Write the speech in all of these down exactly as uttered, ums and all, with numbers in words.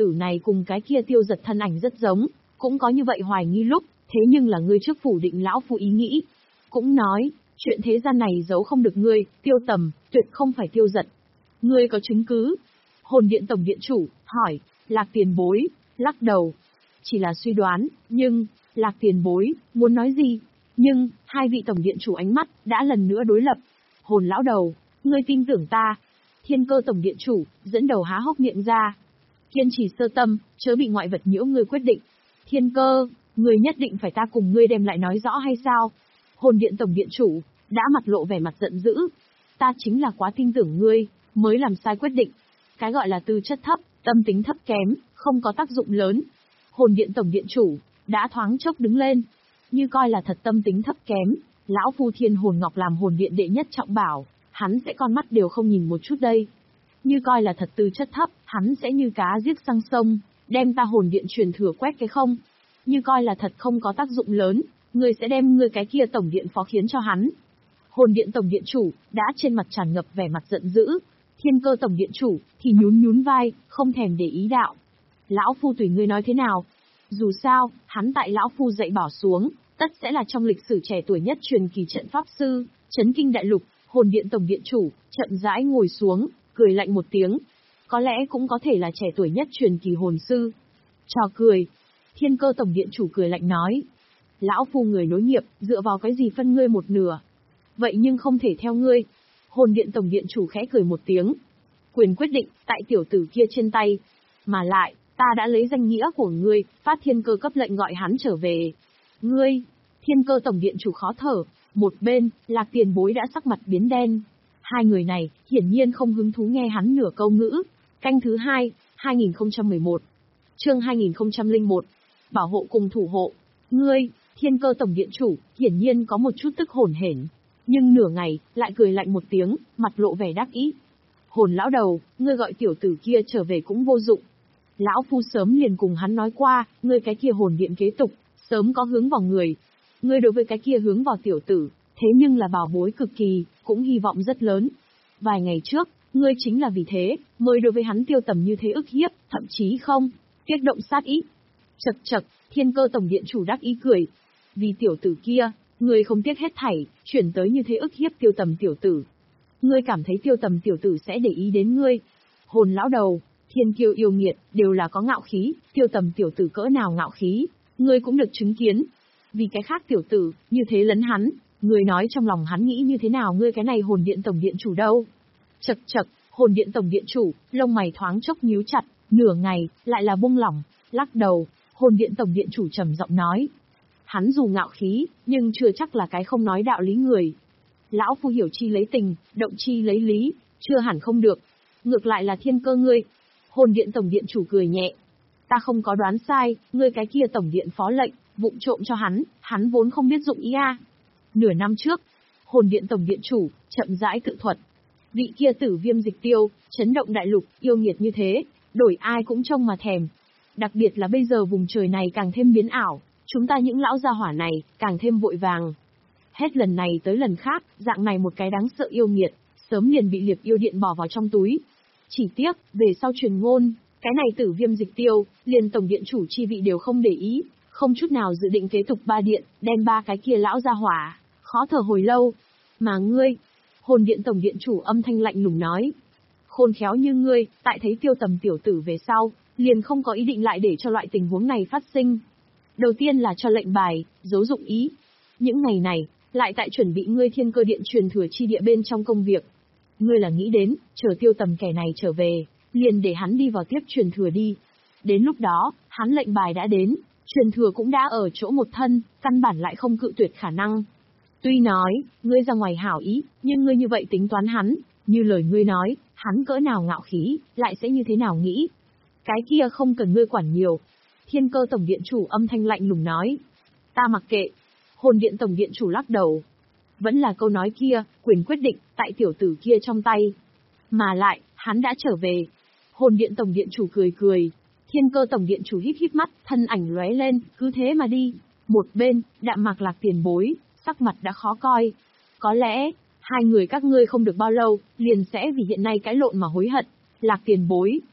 tử này cùng cái kia Tiêu Giật thân ảnh rất giống, cũng có như vậy hoài nghi lúc, thế nhưng là ngươi trước phủ định lão phu ý nghĩ. Cũng nói, chuyện thế gian này giấu không được ngươi, Tiêu Tầm, tuyệt không phải Tiêu Giật. Ngươi có chứng cứ? Hồn Điện tổng điện chủ, hỏi, Lạc tiền bối, lắc đầu. Chỉ là suy đoán, nhưng, Lạc tiền bối, muốn nói gì? Nhưng, hai vị tổng điện chủ ánh mắt, đã lần nữa đối lập. Hồn lão đầu, ngươi tin tưởng ta. Thiên Cơ tổng điện chủ, dẫn đầu há hốc miệng ra. Kiên trì sơ tâm, chớ bị ngoại vật nhiễu ngươi quyết định. Thiên Cơ, ngươi nhất định phải ta cùng ngươi đem lại nói rõ hay sao? Hồn Điện tổng điện chủ, đã mặt lộ vẻ mặt giận dữ. Ta chính là quá tin tưởng ngươi, mới làm sai quyết định. Cái gọi là tư chất thấp, tâm tính thấp kém, không có tác dụng lớn. Hồn Điện tổng điện chủ, đã thoáng chốc đứng lên. Như coi là thật tâm tính thấp kém, lão phu Thiên Hồn Ngọc làm hồn điện đệ nhất trọng bảo, hắn sẽ con mắt đều không nhìn một chút đây. Như coi là thật tư chất thấp, hắn sẽ như cá giết sang sông, đem ta hồn điện truyền thừa quét cái không. Như coi là thật không có tác dụng lớn, ngươi sẽ đem ngươi cái kia tổng điện phó khiến cho hắn. Hồn Điện tổng điện chủ, đã trên mặt tràn ngập vẻ mặt giận dữ. Thiên Cơ tổng điện chủ, thì nhún nhún vai, không thèm để ý đạo. Lão phu tùy ngươi nói thế nào. Dù sao, hắn tại lão phu dạy bảo xuống, tất sẽ là trong lịch sử trẻ tuổi nhất truyền kỳ trận pháp sư, chấn kinh đại lục. Hồn Điện tổng điện chủ, chậm rãi ngồi xuống, cười lạnh một tiếng. Có lẽ cũng có thể là trẻ tuổi nhất truyền kỳ hồn sư. Trò cười. Thiên Cơ tổng điện chủ cười lạnh nói. Lão phu người nối nghiệp, dựa vào cái gì phân ngươi một nửa. Vậy nhưng không thể theo ngươi. Hồn Điện tổng điện chủ khẽ cười một tiếng. Quyền quyết định, tại tiểu tử kia trên tay. Mà lại, ta đã lấy danh nghĩa của ngươi, phát Thiên Cơ cấp lệnh gọi hắn trở về. Ngươi, Thiên Cơ tổng điện chủ khó thở. Một bên, Lạc tiền bối đã sắc mặt biến đen. Hai người này, hiển nhiên không hứng thú nghe hắn nửa câu ngữ. Canh thứ hai, hai nghìn không trăm mười một. Chương hai nghìn không trăm lẻ một. Bảo hộ cùng thủ hộ. Ngươi, Thiên Cơ tổng điện chủ, hiển nhiên có một chút tức hồn hển. Nhưng nửa ngày, lại cười lạnh một tiếng, mặt lộ vẻ đắc ý. Hồn lão đầu, ngươi gọi tiểu tử kia trở về cũng vô dụng. Lão phu sớm liền cùng hắn nói qua, ngươi cái kia hồn điện kế tục, sớm có hướng vào người. Ngươi đối với cái kia hướng vào tiểu tử, thế nhưng là bảo bối cực kỳ, cũng hy vọng rất lớn. Vài ngày trước, ngươi chính là vì thế, mới đối với hắn Tiêu Tầm như thế ức hiếp, thậm chí không, kích động sát ý. Chậc chậc, Thiên Cơ tổng điện chủ đắc ý cười. Vì tiểu tử kia, ngươi không tiếc hết thảy, chuyển tới như thế ức hiếp Tiêu Tầm tiểu tử. Ngươi cảm thấy Tiêu Tầm tiểu tử sẽ để ý đến ngươi. Hồn lão đầu, thiên kiêu yêu nghiệt, đều là có ngạo khí, Tiêu Tầm tiểu tử cỡ nào ngạo khí, ngươi cũng được chứng kiến. Vì cái khác tiểu tử, như thế lấn hắn, ngươi nói trong lòng hắn nghĩ như thế nào ngươi cái này Hồn Điện tổng điện chủ đâu. Chậc chậc, Hồn Điện tổng điện chủ, lông mày thoáng chốc nhíu chặt, nửa ngày, lại là buông lỏng, lắc đầu. Hồn Điện tổng điện chủ trầm giọng nói. Hắn dù ngạo khí, nhưng chưa chắc là cái không nói đạo lý người. Lão phu hiểu chi lấy tình, động chi lấy lý, chưa hẳn không được. Ngược lại là Thiên Cơ ngươi. Hồn Điện tổng điện chủ cười nhẹ. Ta không có đoán sai, ngươi cái kia tổng điện phó lệnh, vụng trộm cho hắn, hắn vốn không biết dụng ý a. Nửa năm trước, Hồn Điện tổng điện chủ, chậm rãi tự thuật. Vị kia Tử Viêm Dịch Tiêu, chấn động đại lục, yêu nghiệt như thế, đổi ai cũng trông mà thèm. Đặc biệt là bây giờ vùng trời này càng thêm biến ảo, chúng ta những lão gia hỏa này, càng thêm vội vàng. Hết lần này tới lần khác, dạng này một cái đáng sợ yêu nghiệt, sớm liền bị Liệp Yêu Điện bỏ vào trong túi. Chỉ tiếc, về sau truyền ngôn, cái này Tử Viêm Dịch Tiêu, liền tổng điện chủ chi vị đều không để ý, không chút nào dự định kế tục ba điện, đem ba cái kia lão gia hỏa, khó thở hồi lâu. Mà ngươi, Hồn Điện tổng điện chủ âm thanh lạnh lùng nói. Khôn khéo như ngươi, tại thấy Tiêu Tầm tiểu tử về sau, liền không có ý định lại để cho loại tình huống này phát sinh. Đầu tiên là cho lệnh bài, giấu dụng ý. Những ngày này, lại tại chuẩn bị ngươi Thiên Cơ điện truyền thừa chi địa bên trong công việc. Ngươi là nghĩ đến, chờ Tiêu Tầm kẻ này trở về, liền để hắn đi vào tiếp truyền thừa đi. Đến lúc đó, hắn lệnh bài đã đến, truyền thừa cũng đã ở chỗ một thân, căn bản lại không cự tuyệt khả năng. Tuy nói, ngươi ra ngoài hảo ý, nhưng ngươi như vậy tính toán hắn, như lời ngươi nói, hắn cỡ nào ngạo khí, lại sẽ như thế nào nghĩ. Cái kia không cần ngươi quản nhiều. Thiên Cơ tổng điện chủ âm thanh lạnh lùng nói. Ta mặc kệ. Hồn Điện tổng điện chủ lắc đầu. Vẫn là câu nói kia, quyền quyết định, tại tiểu tử kia trong tay. Mà lại, hắn đã trở về. Hồn Điện tổng điện chủ cười cười. Thiên Cơ tổng điện chủ híp híp mắt, thân ảnh lóe lên, cứ thế mà đi. Một bên, Đạm Mạc Lạc tiền bối, sắc mặt đã khó coi. Có lẽ, hai người các ngươi không được bao lâu, liền sẽ vì hiện nay cãi lộn mà hối hận. Lạc tiền bối,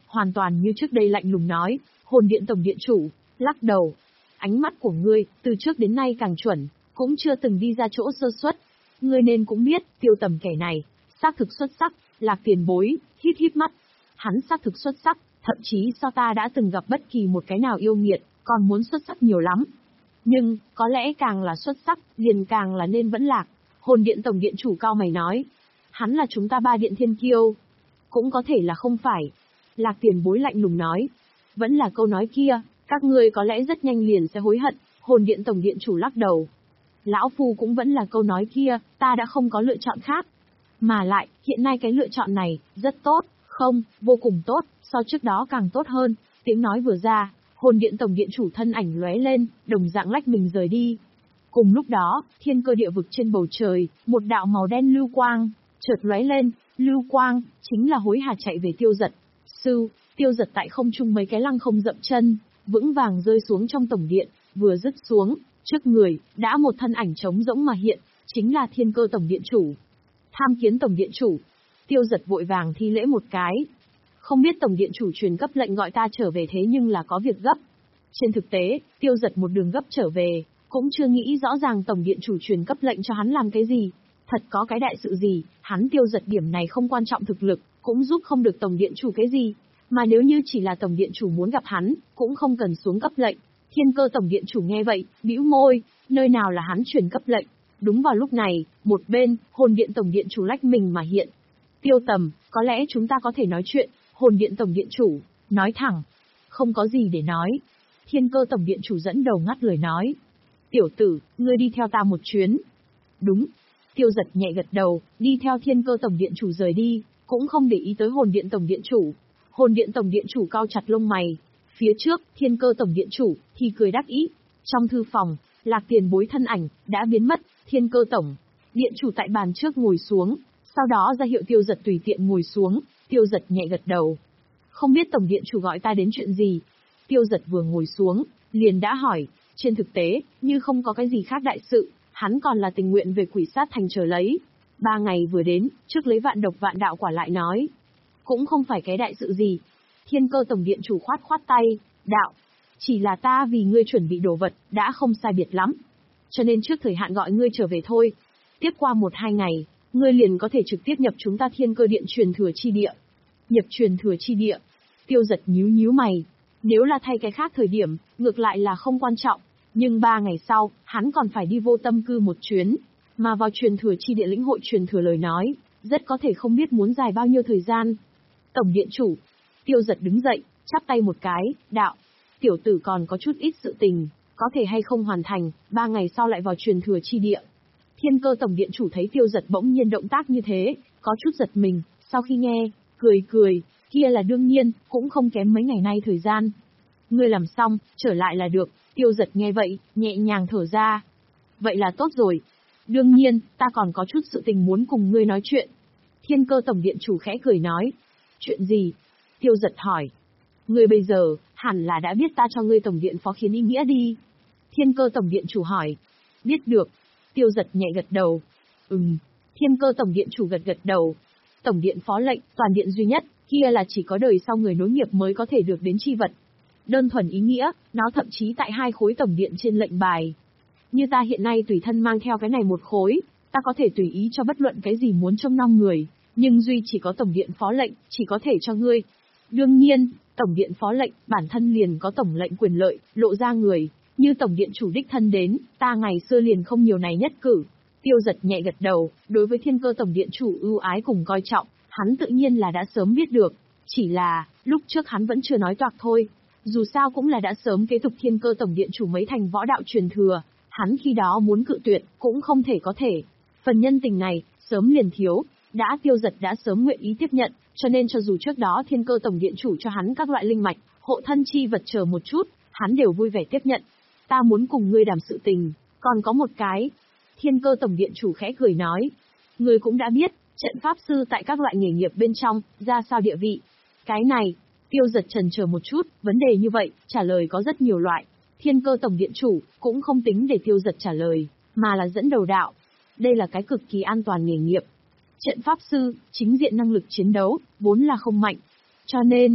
hoàn toàn như trước đây lạnh lùng nói, hồn điện tổng điện chủ, lắc đầu. Ánh mắt của ngươi, từ trước đến nay càng chuẩn, cũng chưa từng đi ra chỗ sơ suất. Ngươi nên cũng biết, Tiêu Tầm kẻ này, xác thực xuất sắc, Lạc tiền bối, hít hít mắt. Hắn xác thực xuất sắc, thậm chí so ta đã từng gặp bất kỳ một cái nào yêu nghiệt, còn muốn xuất sắc nhiều lắm. Nhưng, có lẽ càng là xuất sắc, liền càng là nên vẫn lạc. Hồn điện tổng điện chủ cao mày nói. Hắn là chúng ta ba điện thiên kiêu. Cũng có thể là không phải. Lạc tiền bối lạnh lùng nói. Vẫn là câu nói kia, các ngươi có lẽ rất nhanh liền sẽ hối hận. Hồn điện tổng điện chủ lắc đầu. Lão Phu cũng vẫn là câu nói kia, ta đã không có lựa chọn khác. Mà lại, hiện nay cái lựa chọn này, rất tốt, không, vô cùng tốt, so trước đó càng tốt hơn. Tiếng nói vừa ra, hồn điện tổng điện chủ thân ảnh lóe lên, đồng dạng lách mình rời đi. Cùng lúc đó, thiên cơ địa vực trên bầu trời, một đạo màu đen lưu quang, chợt lóe lên, lưu quang, chính là hối hả chạy về Tiêu Dật. Sư, Tiêu Dật tại không trung mấy cái lăng không dậm chân, vững vàng rơi xuống trong tổng điện, vừa dứt xuống, trước người, đã một thân ảnh trống rỗng mà hiện, chính là thiên cơ tổng điện chủ. Tham kiến tổng điện chủ. Tiêu Dật vội vàng thi lễ một cái. Không biết tổng điện chủ truyền cấp lệnh gọi ta trở về thế nhưng là có việc gấp. Trên thực tế, Tiêu Dật một đường gấp trở về, cũng chưa nghĩ rõ ràng tổng điện chủ truyền cấp lệnh cho hắn làm cái gì. Thật có cái đại sự gì, hắn Tiêu Dật điểm này không quan trọng thực lực, cũng giúp không được tổng điện chủ cái gì. Mà nếu như chỉ là tổng điện chủ muốn gặp hắn, cũng không cần xuống cấp lệnh. Thiên cơ tổng điện chủ nghe vậy, bĩu môi, nơi nào là hắn truyền cấp lệnh. Đúng vào lúc này, một bên, hồn điện tổng điện chủ lách mình mà hiện. Tiêu Tầm, có lẽ chúng ta có thể nói chuyện, hồn điện tổng điện chủ, nói thẳng. Không có gì để nói. Thiên cơ tổng điện chủ dẫn đầu ngắt lời nói. Tiểu tử, ngươi đi theo ta một chuyến. Đúng. Tiêu Dật nhẹ gật đầu, đi theo thiên cơ tổng điện chủ rời đi, cũng không để ý tới hồn điện tổng điện chủ. Hồn điện tổng điện chủ cau chặt lông mày. Phía trước, thiên cơ tổng điện chủ, thì cười đắc ý. Trong thư phòng, Lạc tiền bối thân ảnh, đã biến mất, thiên cơ tổng. Điện chủ tại bàn trước ngồi xuống, sau đó ra hiệu Tiêu Dật tùy tiện ngồi xuống, Tiêu Dật nhẹ gật đầu. Không biết tổng điện chủ gọi ta đến chuyện gì? Tiêu Dật vừa ngồi xuống, liền đã hỏi, trên thực tế, như không có cái gì khác đại sự, hắn còn là tình nguyện về Quỷ Sát Thành chờ lấy. Ba ngày vừa đến, trước lấy vạn độc vạn đạo quả lại nói. Cũng không phải cái đại sự gì. Thiên cơ tổng điện chủ khoát khoát tay, đạo. Chỉ là ta vì ngươi chuẩn bị đồ vật, đã không sai biệt lắm. Cho nên trước thời hạn gọi ngươi trở về thôi. Tiếp qua một hai ngày, ngươi liền có thể trực tiếp nhập chúng ta thiên cơ điện truyền thừa chi địa. Nhập truyền thừa chi địa. Tiêu Dật nhíu nhíu mày. Nếu là thay cái khác thời điểm, ngược lại là không quan trọng. Nhưng ba ngày sau, hắn còn phải đi vô tâm cư một chuyến. Mà vào truyền thừa chi địa lĩnh hội truyền thừa lời nói, rất có thể không biết muốn dài bao nhiêu thời gian. Tổng điện chủ. Tiêu Dật đứng dậy, chắp tay một cái, đạo. Tiểu tử còn có chút ít sự tình, có thể hay không hoàn thành, ba ngày sau lại vào truyền thừa chi địa. Thiên cơ tổng điện chủ thấy Tiêu Dật bỗng nhiên động tác như thế, có chút giật mình, sau khi nghe, cười cười, kia là đương nhiên, cũng không kém mấy ngày nay thời gian. Ngươi làm xong, trở lại là được, Tiêu Dật nghe vậy, nhẹ nhàng thở ra. Vậy là tốt rồi. Đương nhiên, ta còn có chút sự tình muốn cùng ngươi nói chuyện. Thiên cơ tổng điện chủ khẽ cười nói. Chuyện gì? Tiêu Dật hỏi. Ngươi bây giờ, hẳn là đã biết ta cho ngươi tổng điện phó khiến ý nghĩa đi. Thiên cơ tổng điện chủ hỏi. Biết được. Tiêu Dật nhẹ gật đầu. Ừm. Thiên cơ tổng điện chủ gật gật đầu. Tổng điện phó lệnh, toàn điện duy nhất, kia là chỉ có đời sau người nối nghiệp mới có thể được đến chi vật. Đơn thuần ý nghĩa, nó thậm chí tại hai khối tổng điện trên lệnh bài. Như ta hiện nay tùy thân mang theo cái này một khối, ta có thể tùy ý cho bất luận cái gì muốn trông nom người, nhưng duy chỉ có tổng điện phó lệnh, chỉ có thể cho ngươi. Đương nhiên, tổng điện phó lệnh, bản thân liền có tổng lệnh quyền lợi, lộ ra người, như tổng điện chủ đích thân đến, ta ngày xưa liền không nhiều này nhất cử. Tiêu Dật nhẹ gật đầu, đối với thiên cơ tổng điện chủ ưu ái cùng coi trọng, hắn tự nhiên là đã sớm biết được, chỉ là, lúc trước hắn vẫn chưa nói toạc thôi. Dù sao cũng là đã sớm kế tục thiên cơ tổng điện chủ mấy thành võ đạo truyền thừa, hắn khi đó muốn cự tuyệt, cũng không thể có thể. Phần nhân tình này, sớm liền thiếu, đã Tiêu Dật đã sớm nguyện ý tiếp nhận, cho nên cho dù trước đó thiên cơ tổng điện chủ cho hắn các loại linh mạch, hộ thân chi vật chờ một chút, hắn đều vui vẻ tiếp nhận. Ta muốn cùng ngươi đàm sự tình, còn có một cái. Thiên cơ tổng điện chủ khẽ cười nói. Ngươi cũng đã biết, trận pháp sư tại các loại nghề nghiệp bên trong, ra sao địa vị. Cái này, Tiêu Dật chần chờ một chút, vấn đề như vậy, trả lời có rất nhiều loại. Thiên cơ tổng điện chủ, cũng không tính để Tiêu Dật trả lời, mà là dẫn đầu đạo. Đây là cái cực kỳ an toàn nghề nghiệp. Trận pháp sư, chính diện năng lực chiến đấu, vốn là không mạnh. Cho nên,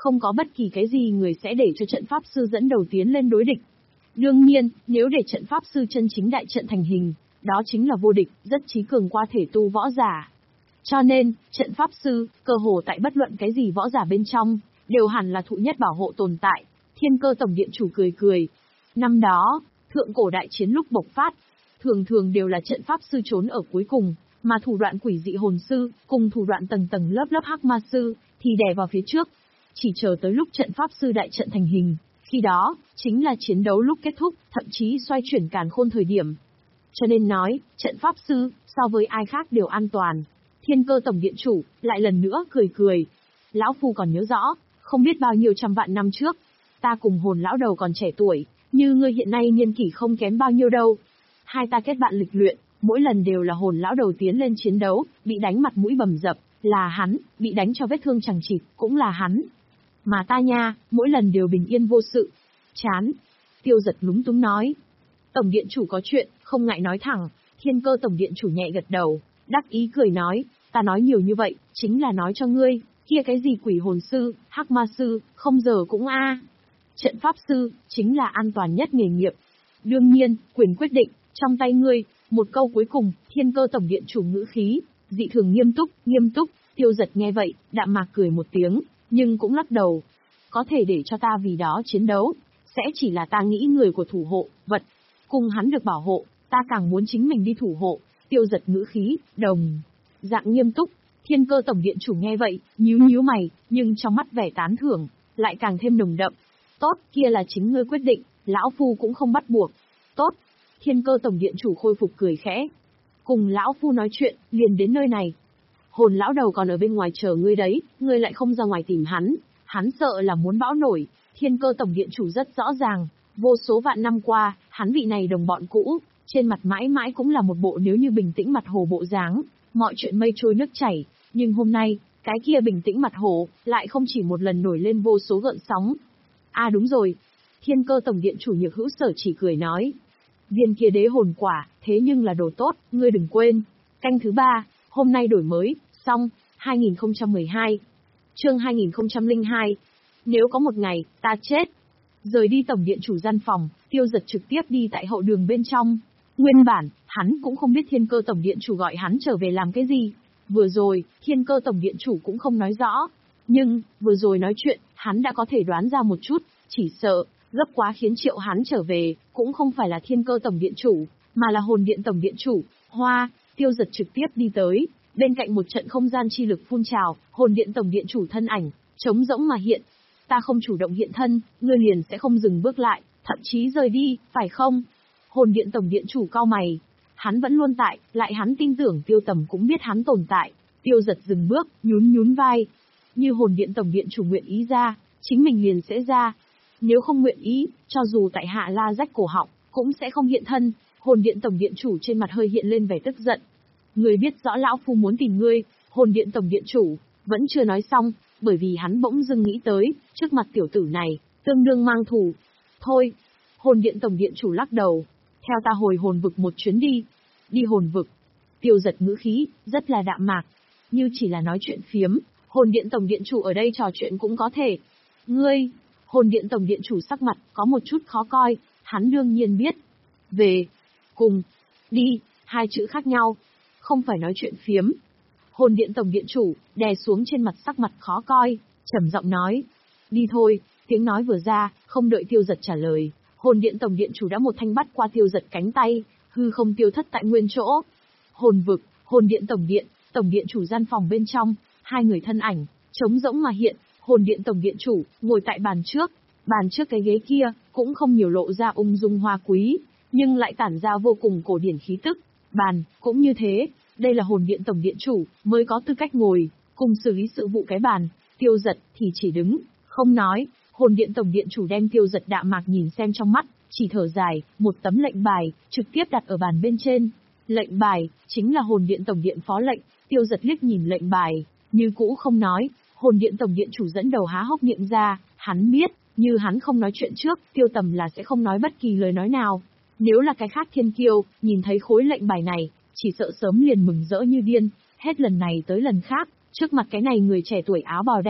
không có bất kỳ cái gì người sẽ để cho trận pháp sư dẫn đầu tiến lên đối địch. Đương nhiên, nếu để trận pháp sư chân chính đại trận thành hình, đó chính là vô địch, rất trí cường qua thể tu võ giả. Cho nên, trận pháp sư, cơ hồ tại bất luận cái gì võ giả bên trong, đều hẳn là thụ nhất bảo hộ tồn tại. Thiên Cơ Tổng Điện Chủ cười cười. Năm đó, thượng cổ đại chiến lúc bộc phát, thường thường đều là trận pháp sư trốn ở cuối cùng, mà thủ đoạn quỷ dị hồn sư, cùng thủ đoạn tầng tầng lớp lớp hắc ma sư, thì đè vào phía trước. Chỉ chờ tới lúc trận pháp sư đại trận thành hình, khi đó, chính là chiến đấu lúc kết thúc, thậm chí xoay chuyển càn khôn thời điểm. Cho nên nói, trận pháp sư, so với ai khác đều an toàn. Thiên Cơ Tổng Điện Chủ, lại lần nữa cười cười. Lão Phu còn nhớ rõ, không biết bao nhiêu trăm vạn năm trước, ta cùng hồn lão đầu còn trẻ tuổi, như ngươi hiện nay niên kỷ không kém bao nhiêu đâu. Hai ta kết bạn lịch luyện, mỗi lần đều là hồn lão đầu tiến lên chiến đấu, bị đánh mặt mũi bầm dập, là hắn, bị đánh cho vết thương chẳng chịt, cũng là hắn. Mà ta nha, mỗi lần đều bình yên vô sự. Chán. Tiêu Giật lúng túng nói. Tổng Điện Chủ có chuyện, không ngại nói thẳng. Thiên Cơ Tổng Điện Chủ nhẹ gật đầu, đắc ý cười nói, ta nói nhiều như vậy, chính là nói cho ngươi, kia cái gì quỷ hồn sư, hắc ma sư, không giờ cũng a. Trận pháp sư, chính là an toàn nhất nghề nghiệp. Đương nhiên, quyền quyết định, trong tay ngươi. Một câu cuối cùng, Thiên Cơ Tổng Điện Chủ ngữ khí, dị thường nghiêm túc, nghiêm túc. Tiêu Giật nghe vậy, đạm mạc cười một tiếng, nhưng cũng lắc đầu. Có thể để cho ta vì đó chiến đấu, sẽ chỉ là ta nghĩ người của thủ hộ, vật. Cùng hắn được bảo hộ, ta càng muốn chính mình đi thủ hộ. Tiêu Giật ngữ khí, đồng, dạng nghiêm túc. Thiên Cơ Tổng Điện Chủ nghe vậy, nhíu nhíu mày, nhưng trong mắt vẻ tán thưởng, lại càng thêm nồng đậm. Tốt, kia là chính ngươi quyết định, lão Phu cũng không bắt buộc. Tốt. Thiên Cơ Tổng Điện Chủ khôi phục cười khẽ. Cùng lão Phu nói chuyện, liền đến nơi này. Hồn lão đầu còn ở bên ngoài chờ ngươi đấy, ngươi lại không ra ngoài tìm hắn. Hắn sợ là muốn bão nổi. Thiên Cơ Tổng Điện Chủ rất rõ ràng, vô số vạn năm qua, hắn vị này đồng bọn cũ, trên mặt mãi mãi cũng là một bộ nếu như bình tĩnh mặt hồ bộ dáng, mọi chuyện mây trôi nước chảy. Nhưng hôm nay, cái kia bình tĩnh mặt hồ, lại không chỉ một lần nổi lên vô số gợn sóng. À đúng rồi. Thiên Cơ Tổng Điện Chủ Nhược Hữu Sở chỉ cười nói. Viên kia đế hồn quả, thế nhưng là đồ tốt, ngươi đừng quên. Canh thứ ba, hôm nay đổi mới, xong, hai nghìn không trăm mười hai. Chương hai nghìn không trăm lẻ hai. Nếu có một ngày, ta chết. Rời đi Tổng Điện Chủ gian phòng, Tiêu Giật trực tiếp đi tại hậu đường bên trong. Nguyên bản, hắn cũng không biết Thiên Cơ Tổng Điện Chủ gọi hắn trở về làm cái gì. Vừa rồi, Thiên Cơ Tổng Điện Chủ cũng không nói rõ. Nhưng, vừa rồi nói chuyện, hắn đã có thể đoán ra một chút, chỉ sợ, gấp quá khiến triệu hắn trở về, cũng không phải là Thiên Cơ Tổng Điện Chủ, mà là Hồn Điện Tổng Điện Chủ. Hoa, Tiêu Giật trực tiếp đi tới, bên cạnh một trận không gian chi lực phun trào, Hồn Điện Tổng Điện Chủ thân ảnh, trống rỗng mà hiện. Ta không chủ động hiện thân, ngươi liền sẽ không dừng bước lại, thậm chí rời đi, phải không? Hồn Điện Tổng Điện Chủ cau mày. Hắn vẫn luôn tại, lại hắn tin tưởng Tiêu Tầm cũng biết hắn tồn tại. Tiêu Giật dừng bước, nhún nhún vai. Như Hồn Điện Tổng Điện Chủ nguyện ý ra, chính mình liền sẽ ra. Nếu không nguyện ý, cho dù tại hạ la rách cổ họng, cũng sẽ không hiện thân. Hồn Điện Tổng Điện Chủ trên mặt hơi hiện lên vẻ tức giận. Ngươi biết rõ lão phu muốn tìm ngươi. Hồn Điện Tổng Điện Chủ vẫn chưa nói xong, bởi vì hắn bỗng dưng nghĩ tới, trước mặt tiểu tử này, tương đương mang thù. Thôi. Hồn Điện Tổng Điện Chủ lắc đầu. Theo ta hồi hồn vực một chuyến đi. Đi hồn vực. Tiêu Giật ngữ khí, rất là đạm mạc. Như chỉ là nói chuyện phiếm, Hồn Điện Tổng Điện Chủ ở đây trò chuyện cũng có thể. Ngươi. Hồn Điện Tổng Điện Chủ sắc mặt, có một chút khó coi, hắn đương nhiên biết. Về. Cùng. Đi, hai chữ khác nhau. Không phải nói chuyện phiếm. Hồn Điện Tổng Điện Chủ, đè xuống trên mặt sắc mặt khó coi, trầm giọng nói. Đi thôi, tiếng nói vừa ra, không đợi Tiêu Giật trả lời. Hồn Điện Tổng Điện Chủ đã một thanh bắt qua Tiêu Giật cánh tay, hư không tiêu thất tại nguyên chỗ. Hồn vực, Hồn Điện Tổng Điện, Tổng Điện Chủ gian phòng bên trong, hai người thân ảnh, trống rỗng mà hiện. Hồn Điện Tổng Điện Chủ, ngồi tại bàn trước. Bàn trước cái ghế kia, cũng không nhiều lộ ra ung dung hoa quý, nhưng lại tản ra vô cùng cổ điển khí tức. Bàn, cũng như thế, đây là Hồn Điện Tổng Điện Chủ, mới có tư cách ngồi, cùng xử lý sự vụ cái bàn. Tiêu Giật, thì chỉ đứng, không nói. Hồn Điện Tổng Điện Chủ đem Tiêu Giật đạm mạc nhìn xem trong mắt, chỉ thở dài, một tấm lệnh bài, trực tiếp đặt ở bàn bên trên. Lệnh bài, chính là Hồn Điện Tổng Điện phó lệnh. Tiêu Giật liếc nhìn lệnh bài, như cũ không nói. Hồn Điện Tổng Điện Chủ dẫn đầu há hốc miệng ra, hắn biết, như hắn không nói chuyện trước, Tiêu Tầm là sẽ không nói bất kỳ lời nói nào. Nếu là cái khác thiên kiêu, nhìn thấy khối lệnh bài này, chỉ sợ sớm liền mừng rỡ như điên, hết lần này tới lần khác, trước mặt cái này người trẻ tuổi áo bào đen,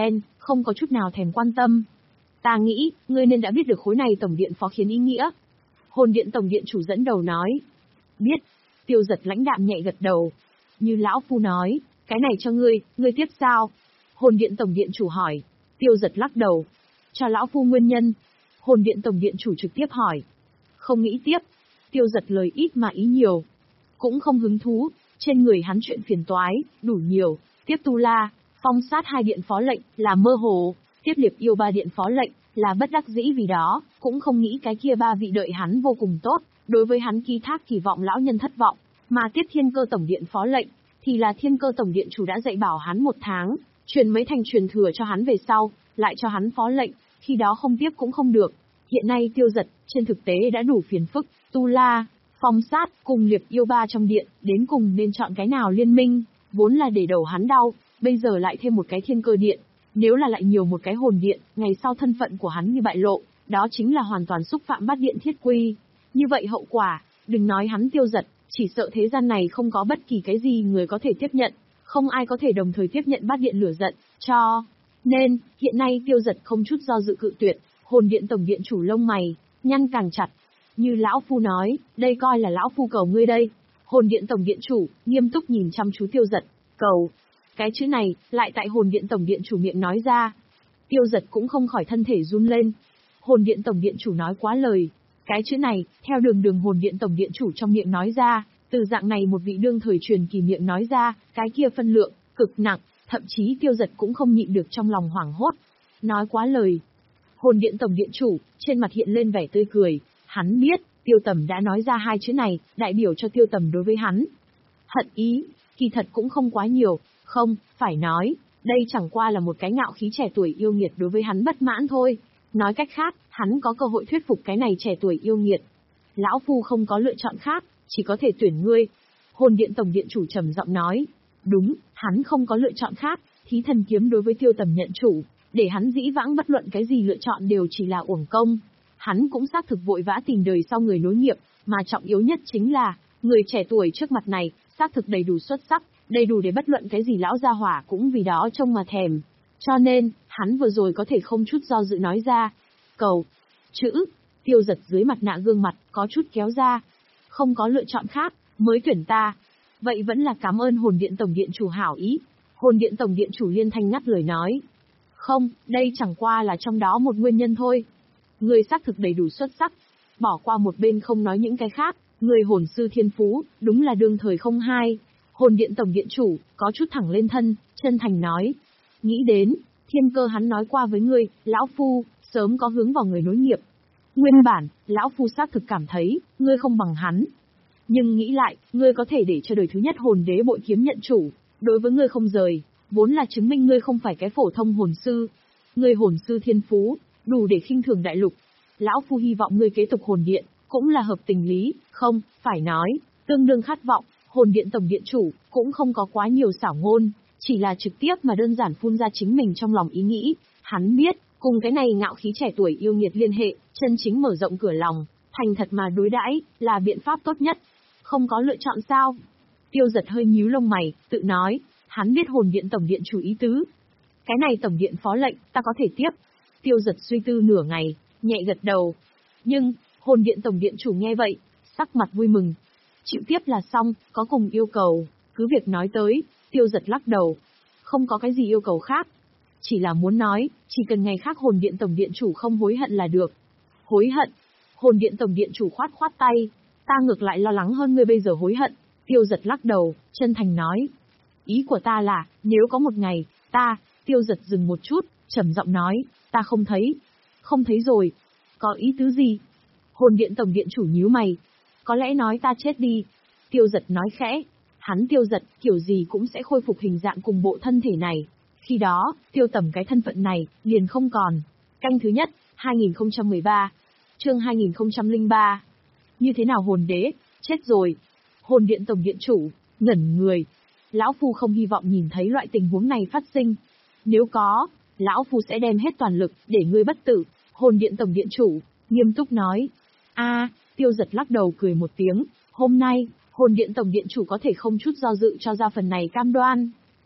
không có chút nào thèm quan tâm. Ta nghĩ, ngươi nên đã biết được khối này tổng điện phó khiến ý nghĩa. Hồn điện tổng điện chủ dẫn đầu nói. Biết. Tiêu Giật lãnh đạm nhẹ gật đầu. Như lão phu nói, cái này cho ngươi, ngươi tiếp sao? Hồn điện tổng điện chủ hỏi. Tiêu Giật lắc đầu. Cho lão phu nguyên nhân. Hồn điện tổng điện chủ trực tiếp hỏi. Không nghĩ tiếp. Tiêu Giật lời ít mà ý nhiều. Cũng không hứng thú, trên người hắn chuyện phiền toái, đủ nhiều. Tiếp Tu La, phong sát hai điện phó lệnh, là mơ hồ. Tiếp liệp yêu ba điện phó lệnh, là bất đắc dĩ vì đó, cũng không nghĩ cái kia ba vị đợi hắn vô cùng tốt, đối với hắn ký thác kỳ vọng lão nhân thất vọng. Mà tiếp thiên cơ tổng điện phó lệnh, thì là thiên cơ tổng điện chủ đã dạy bảo hắn một tháng, truyền mấy thành truyền thừa cho hắn về sau, lại cho hắn phó lệnh, khi đó không tiếp cũng không được. Hiện nay Tiêu Giật, trên thực tế đã đủ phiền phức, Tu La, phong sát, cùng liệp yêu ba trong điện, đến cùng nên chọn cái nào liên minh, vốn là để đầu hắn đau, bây giờ lại thêm một cái thiên cơ điện. Nếu là lại nhiều một cái hồn điện, ngày sau thân phận của hắn như bại lộ, đó chính là hoàn toàn xúc phạm bát điện thiết quy. Như vậy hậu quả, đừng nói hắn Tiêu Giật, chỉ sợ thế gian này không có bất kỳ cái gì người có thể tiếp nhận, không ai có thể đồng thời tiếp nhận bát điện lửa giận, cho. Nên, hiện nay Tiêu Giật không chút do dự cự tuyệt, hồn điện tổng điện chủ lông mày, nhăn càng chặt. Như lão phu nói, đây coi là lão phu cầu ngươi đây. Hồn điện tổng điện chủ, nghiêm túc nhìn chăm chú Tiêu Giật, cầu. Cái chữ này, lại tại hồn điện tổng điện chủ miệng nói ra. Tiêu Giật cũng không khỏi thân thể run lên. Hồn điện tổng điện chủ nói quá lời. Cái chữ này, theo đường đường hồn điện tổng điện chủ trong miệng nói ra, từ dạng này một vị đương thời truyền kỳ miệng nói ra, cái kia phân lượng, cực nặng, thậm chí Tiêu Giật cũng không nhịn được trong lòng hoảng hốt. Nói quá lời. Hồn điện tổng điện chủ, trên mặt hiện lên vẻ tươi cười, hắn biết, Tiêu Tầm đã nói ra hai chữ này, đại biểu cho Tiêu Tầm đối với hắn. Hận ý, kỳ thật cũng không quá nhiều. Không, phải nói, đây chẳng qua là một cái ngạo khí trẻ tuổi yêu nghiệt đối với hắn bất mãn thôi. Nói cách khác, hắn có cơ hội thuyết phục cái này trẻ tuổi yêu nghiệt. Lão phu không có lựa chọn khác, chỉ có thể tuyển ngươi. Hồn điện tổng điện chủ trầm giọng nói. Đúng, hắn không có lựa chọn khác, thí thần kiếm đối với Tiêu Tầm nhận chủ, để hắn dĩ vãng bất luận cái gì lựa chọn đều chỉ là uổng công. Hắn cũng xác thực vội vã tìm đời sau người nối nghiệp, mà trọng yếu nhất chính là, người trẻ tuổi trước mặt này, xác thực đầy đủ xuất sắc. Đầy đủ để bất luận cái gì lão gia hỏa cũng vì đó trông mà thèm. Cho nên, hắn vừa rồi có thể không chút do dự nói ra. Cầu. Chữ. Tiêu Giật dưới mặt nạ gương mặt, có chút kéo ra. Không có lựa chọn khác, mới tuyển ta. Vậy vẫn là cảm ơn hồn điện tổng điện chủ hảo ý. Hồn điện tổng điện chủ liên thanh ngắt lời nói. Không, đây chẳng qua là trong đó một nguyên nhân thôi. Người xác thực đầy đủ xuất sắc. Bỏ qua một bên không nói những cái khác, người hồn sư thiên phú, đúng là đương thời không hai. Hồn điện tổng điện chủ, có chút thẳng lên thân, chân thành nói. Nghĩ đến, thiên cơ hắn nói qua với ngươi, lão phu, sớm có hướng vào người nối nghiệp. Nguyên bản, lão phu xác thực cảm thấy, ngươi không bằng hắn. Nhưng nghĩ lại, ngươi có thể để cho đời thứ nhất hồn đế bội kiếm nhận chủ, đối với ngươi không rời, vốn là chứng minh ngươi không phải cái phổ thông hồn sư. Ngươi hồn sư thiên phú, đủ để khinh thường đại lục. Lão phu hy vọng ngươi kế tục hồn điện, cũng là hợp tình lý, không, phải nói, tương đương khát vọng. Hồn điện tổng điện chủ, cũng không có quá nhiều xảo ngôn, chỉ là trực tiếp mà đơn giản phun ra chính mình trong lòng ý nghĩ. Hắn biết, cùng cái này ngạo khí trẻ tuổi yêu nghiệt liên hệ, chân chính mở rộng cửa lòng, thành thật mà đối đãi là biện pháp tốt nhất. Không có lựa chọn sao? Tiêu Giật hơi nhíu lông mày, tự nói, hắn biết hồn điện tổng điện chủ ý tứ. Cái này tổng điện phó lệnh, ta có thể tiếp. Tiêu Giật suy tư nửa ngày, nhẹ gật đầu. Nhưng, hồn điện tổng điện chủ nghe vậy, sắc mặt vui mừng. Chịu tiếp là xong, có cùng yêu cầu, cứ việc nói tới. Tiêu Giật lắc đầu. Không có cái gì yêu cầu khác. Chỉ là muốn nói, chỉ cần ngày khác hồn điện tổng điện chủ không hối hận là được. Hối hận? Hồn điện tổng điện chủ khoát khoát tay. Ta ngược lại lo lắng hơn ngươi bây giờ hối hận. Tiêu Giật lắc đầu, chân thành nói. Ý của ta là, nếu có một ngày, ta, Tiêu Giật dừng một chút, trầm giọng nói, ta không thấy. Không thấy rồi. Có ý tứ gì? Hồn điện tổng điện chủ nhíu mày. Có lẽ nói ta chết đi. Tiêu Giật nói khẽ. Hắn Tiêu Giật, kiểu gì cũng sẽ khôi phục hình dạng cùng bộ thân thể này. Khi đó, Tiêu Tầm cái thân phận này, liền không còn. Canh thứ nhất, hai nghìn không trăm mười ba. Chương hai nghìn không trăm lẻ ba. Như thế nào hồn đế? Chết rồi. Hồn điện tổng điện chủ, ngẩn người. Lão Phu không hy vọng nhìn thấy loại tình huống này phát sinh. Nếu có, Lão Phu sẽ đem hết toàn lực, để ngươi bất tử. Hồn điện tổng điện chủ, nghiêm túc nói. A, Tiêu Giật lắc đầu cười một tiếng. Hôm nay, hồn điện tổng điện chủ có thể không chút do dự cho ra phần này cam đoan.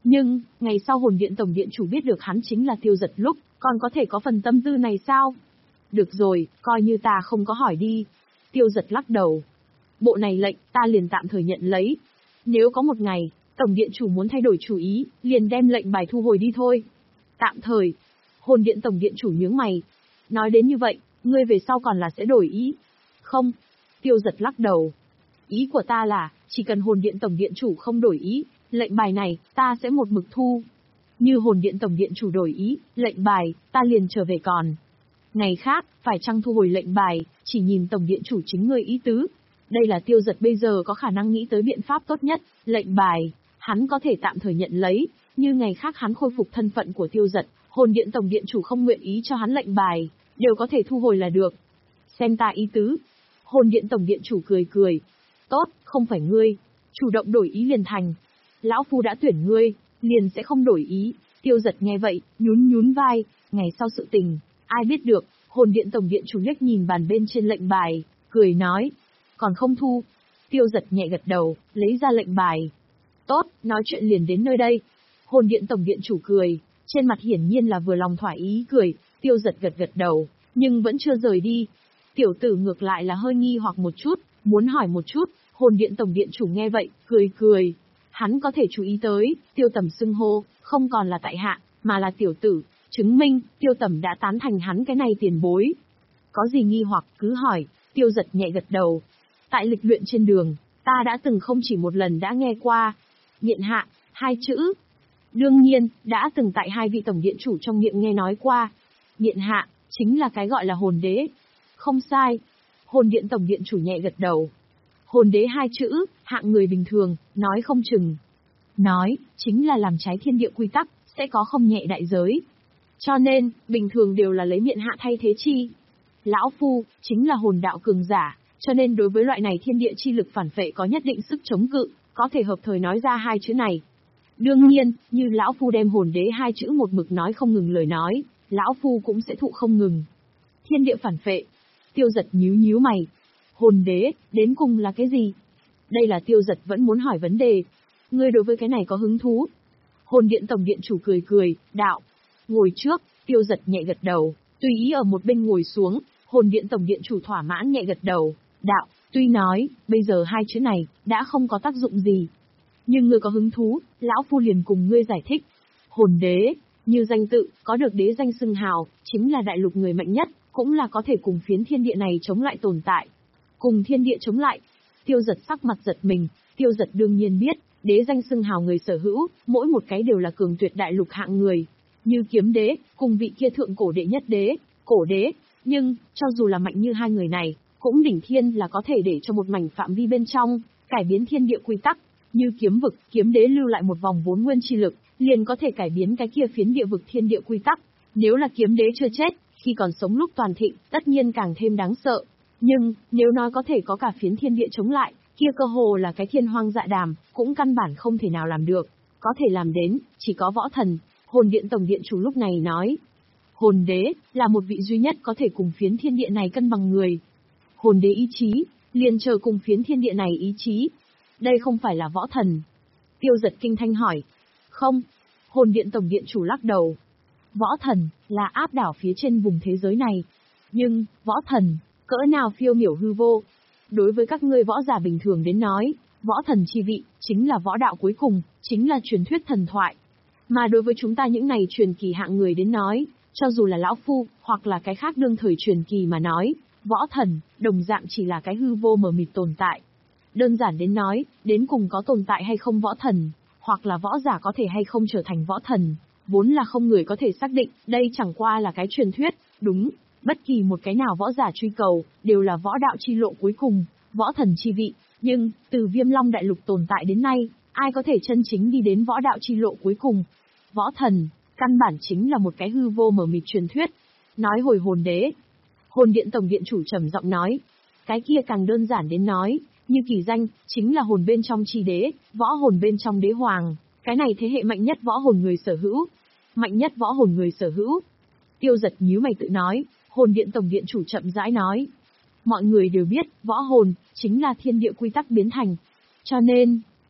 Nhưng, ngày sau hồn điện tổng điện chủ biết được hắn chính là Tiêu Giật lúc, còn có thể có phần tâm tư này sao? Được rồi, coi như ta không có hỏi đi. Tiêu Giật lắc đầu. Bộ này lệnh, ta liền tạm thời nhận lấy. Nếu có một ngày, tổng điện chủ muốn thay đổi chủ ý, liền đem lệnh bài thu hồi đi thôi. Tạm thời. Hồn điện tổng điện chủ nhướng mày. Nói đến như vậy, ngươi về sau còn là sẽ đổi ý. Không. Tiêu Giật lắc đầu. Ý của ta là, chỉ cần hồn điện tổng điện chủ không đổi ý, lệnh bài này, ta sẽ một mực thu. Như hồn điện tổng điện chủ đổi ý, lệnh bài, ta liền trở về còn. Ngày khác, phải chăng thu hồi lệnh bài, chỉ nhìn tổng điện chủ chính ngươi ý tứ. Đây là Tiêu Giật bây giờ có khả năng nghĩ tới biện pháp tốt nhất, lệnh bài, hắn có thể tạm thời nhận lấy, như ngày khác hắn khôi phục thân phận của Tiêu Giật, hồn điện tổng điện chủ không nguyện ý cho hắn lệnh bài, đều có thể thu hồi là được. Xem ta ý tứ. Hồn điện tổng điện chủ cười cười. Tốt, không phải ngươi. Chủ động đổi ý liền thành. Lão Phu đã tuyển ngươi, liền sẽ không đổi ý. Tiêu Giật nghe vậy, nhún nhún vai, ngày sau sự tình, ai biết được. Hồn điện tổng điện chủ liếc nhìn bàn bên trên lệnh bài, cười nói. Còn không thu. Tiêu Giật nhẹ gật đầu, lấy ra lệnh bài. Tốt, nói chuyện liền đến nơi đây. Hồn điện tổng điện chủ cười, trên mặt hiển nhiên là vừa lòng thỏa ý cười. Tiêu Giật gật gật đầu, nhưng vẫn chưa rời đi. Tiểu tử ngược lại là hơi nghi hoặc một chút, muốn hỏi một chút. Hồn điện tổng điện chủ nghe vậy, cười cười. Hắn có thể chú ý tới, Tiêu Tầm xưng hô, không còn là tại hạ, mà là tiểu tử, chứng minh, Tiêu Tầm đã tán thành hắn cái này tiền bối. Có gì nghi hoặc cứ hỏi. Tiêu Giật nhẹ gật đầu. Tại lịch luyện trên đường, ta đã từng không chỉ một lần đã nghe qua. Miện hạ, hai chữ. Đương nhiên, đã từng tại hai vị tổng điện chủ trong miệng nghe nói qua. Miện hạ, chính là cái gọi là hồn đế. Không sai. Hồn điện tổng điện chủ nhẹ gật đầu. Hồn đế hai chữ, hạng người bình thường, nói không chừng. Nói, chính là làm trái thiên địa quy tắc, sẽ có không nhẹ đại giới. Cho nên, bình thường đều là lấy miện hạ thay thế chi. Lão Phu, chính là hồn đạo cường giả, cho nên đối với loại này thiên địa chi lực phản phệ có nhất định sức chống cự, có thể hợp thời nói ra hai chữ này. Đương nhiên, như Lão Phu đem hồn đế hai chữ một mực nói không ngừng lời nói, Lão Phu cũng sẽ thụ không ngừng. Thiên địa phản phệ. Tiêu Giật nhíu nhíu mày. Hồn đế, đến cùng là cái gì? Đây là Tiêu Giật vẫn muốn hỏi vấn đề. Ngươi đối với cái này có hứng thú? Hồn điện tổng điện chủ cười cười, đạo. Ngồi trước. Tiêu Giật nhẹ gật đầu, tùy ý ở một bên ngồi xuống. Hồn điện tổng điện chủ thỏa mãn nhẹ gật đầu, đạo. Tuy nói, bây giờ hai chữ này, đã không có tác dụng gì. Nhưng ngươi có hứng thú, Lão Phu liền cùng ngươi giải thích. Hồn đế, như danh tự, có được đế danh xưng hào, chính là đại lục người mạnh nhất, cũng là có thể cùng phiến thiên địa này chống lại tồn tại. Cùng thiên địa chống lại. Tiêu Giật sắc mặt giật mình. Tiêu Giật đương nhiên biết, đế danh xưng hào người sở hữu, mỗi một cái đều là cường tuyệt đại lục hạng người. Như kiếm đế, cùng vị kia thượng cổ đệ nhất đế, cổ đế. Nhưng, cho dù là mạnh như hai người này, cũng đỉnh thiên là có thể để cho một mảnh phạm vi bên trong, cải biến thiên địa quy tắc. Như kiếm vực, kiếm đế lưu lại một vòng vốn nguyên chi lực, liền có thể cải biến cái kia phiến địa vực thiên địa quy tắc. Nếu là kiếm đế chưa chết, khi còn sống lúc toàn thịnh, tất nhiên càng thêm đáng sợ. Nhưng, nếu nói có thể có cả phiến thiên địa chống lại, kia cơ hồ là cái thiên hoang dạ đàm, cũng căn bản không thể nào làm được. Có thể làm đến, chỉ có võ thần. Hồn điện tổng điện chủ lúc này nói. Hồn đế, là một vị duy nhất có thể cùng phiến thiên địa này cân bằng người. Hồn đế ý chí, liền chờ cùng phiến thiên địa này ý chí. Đây không phải là võ thần. Tiêu Giật kinh thanh hỏi. Không. Hồn điện tổng điện chủ lắc đầu. Võ thần, là áp đảo phía trên vùng thế giới này. Nhưng, võ thần, cỡ nào phiêu miểu hư vô. Đối với các ngươi võ giả bình thường đến nói, võ thần chi vị, chính là võ đạo cuối cùng, chính là truyền thuyết thần thoại. Mà đối với chúng ta những này truyền kỳ hạng người đến nói, cho dù là lão phu, hoặc là cái khác đương thời truyền kỳ mà nói, võ thần, đồng dạng chỉ là cái hư vô mờ mịt tồn tại. Đơn giản đến nói, đến cùng có tồn tại hay không võ thần, hoặc là võ giả có thể hay không trở thành võ thần, vốn là không người có thể xác định, đây chẳng qua là cái truyền thuyết, đúng, bất kỳ một cái nào võ giả truy cầu, đều là võ đạo chi lộ cuối cùng, võ thần chi vị, nhưng, từ Viêm Long Đại Lục tồn tại đến nay, ai có thể chân chính đi đến võ đạo chi lộ cuối cùng? Võ thần, căn bản chính là một cái hư vô mờ mịt truyền thuyết. Nói hồi hồn đế. Hồn điện tổng điện chủ trầm giọng nói. Cái kia càng đơn giản đến nói, như kỳ danh, chính là hồn bên trong chi đế, võ hồn bên trong đế hoàng. Cái này thế hệ mạnh nhất võ hồn người sở hữu. Mạnh nhất võ hồn người sở hữu. Tiêu Giật nhíu mày tự nói, hồn điện tổng điện chủ chậm rãi nói. Mọi người đều biết, võ hồn, chính là thiên địa quy tắc biến thành. Cho nên,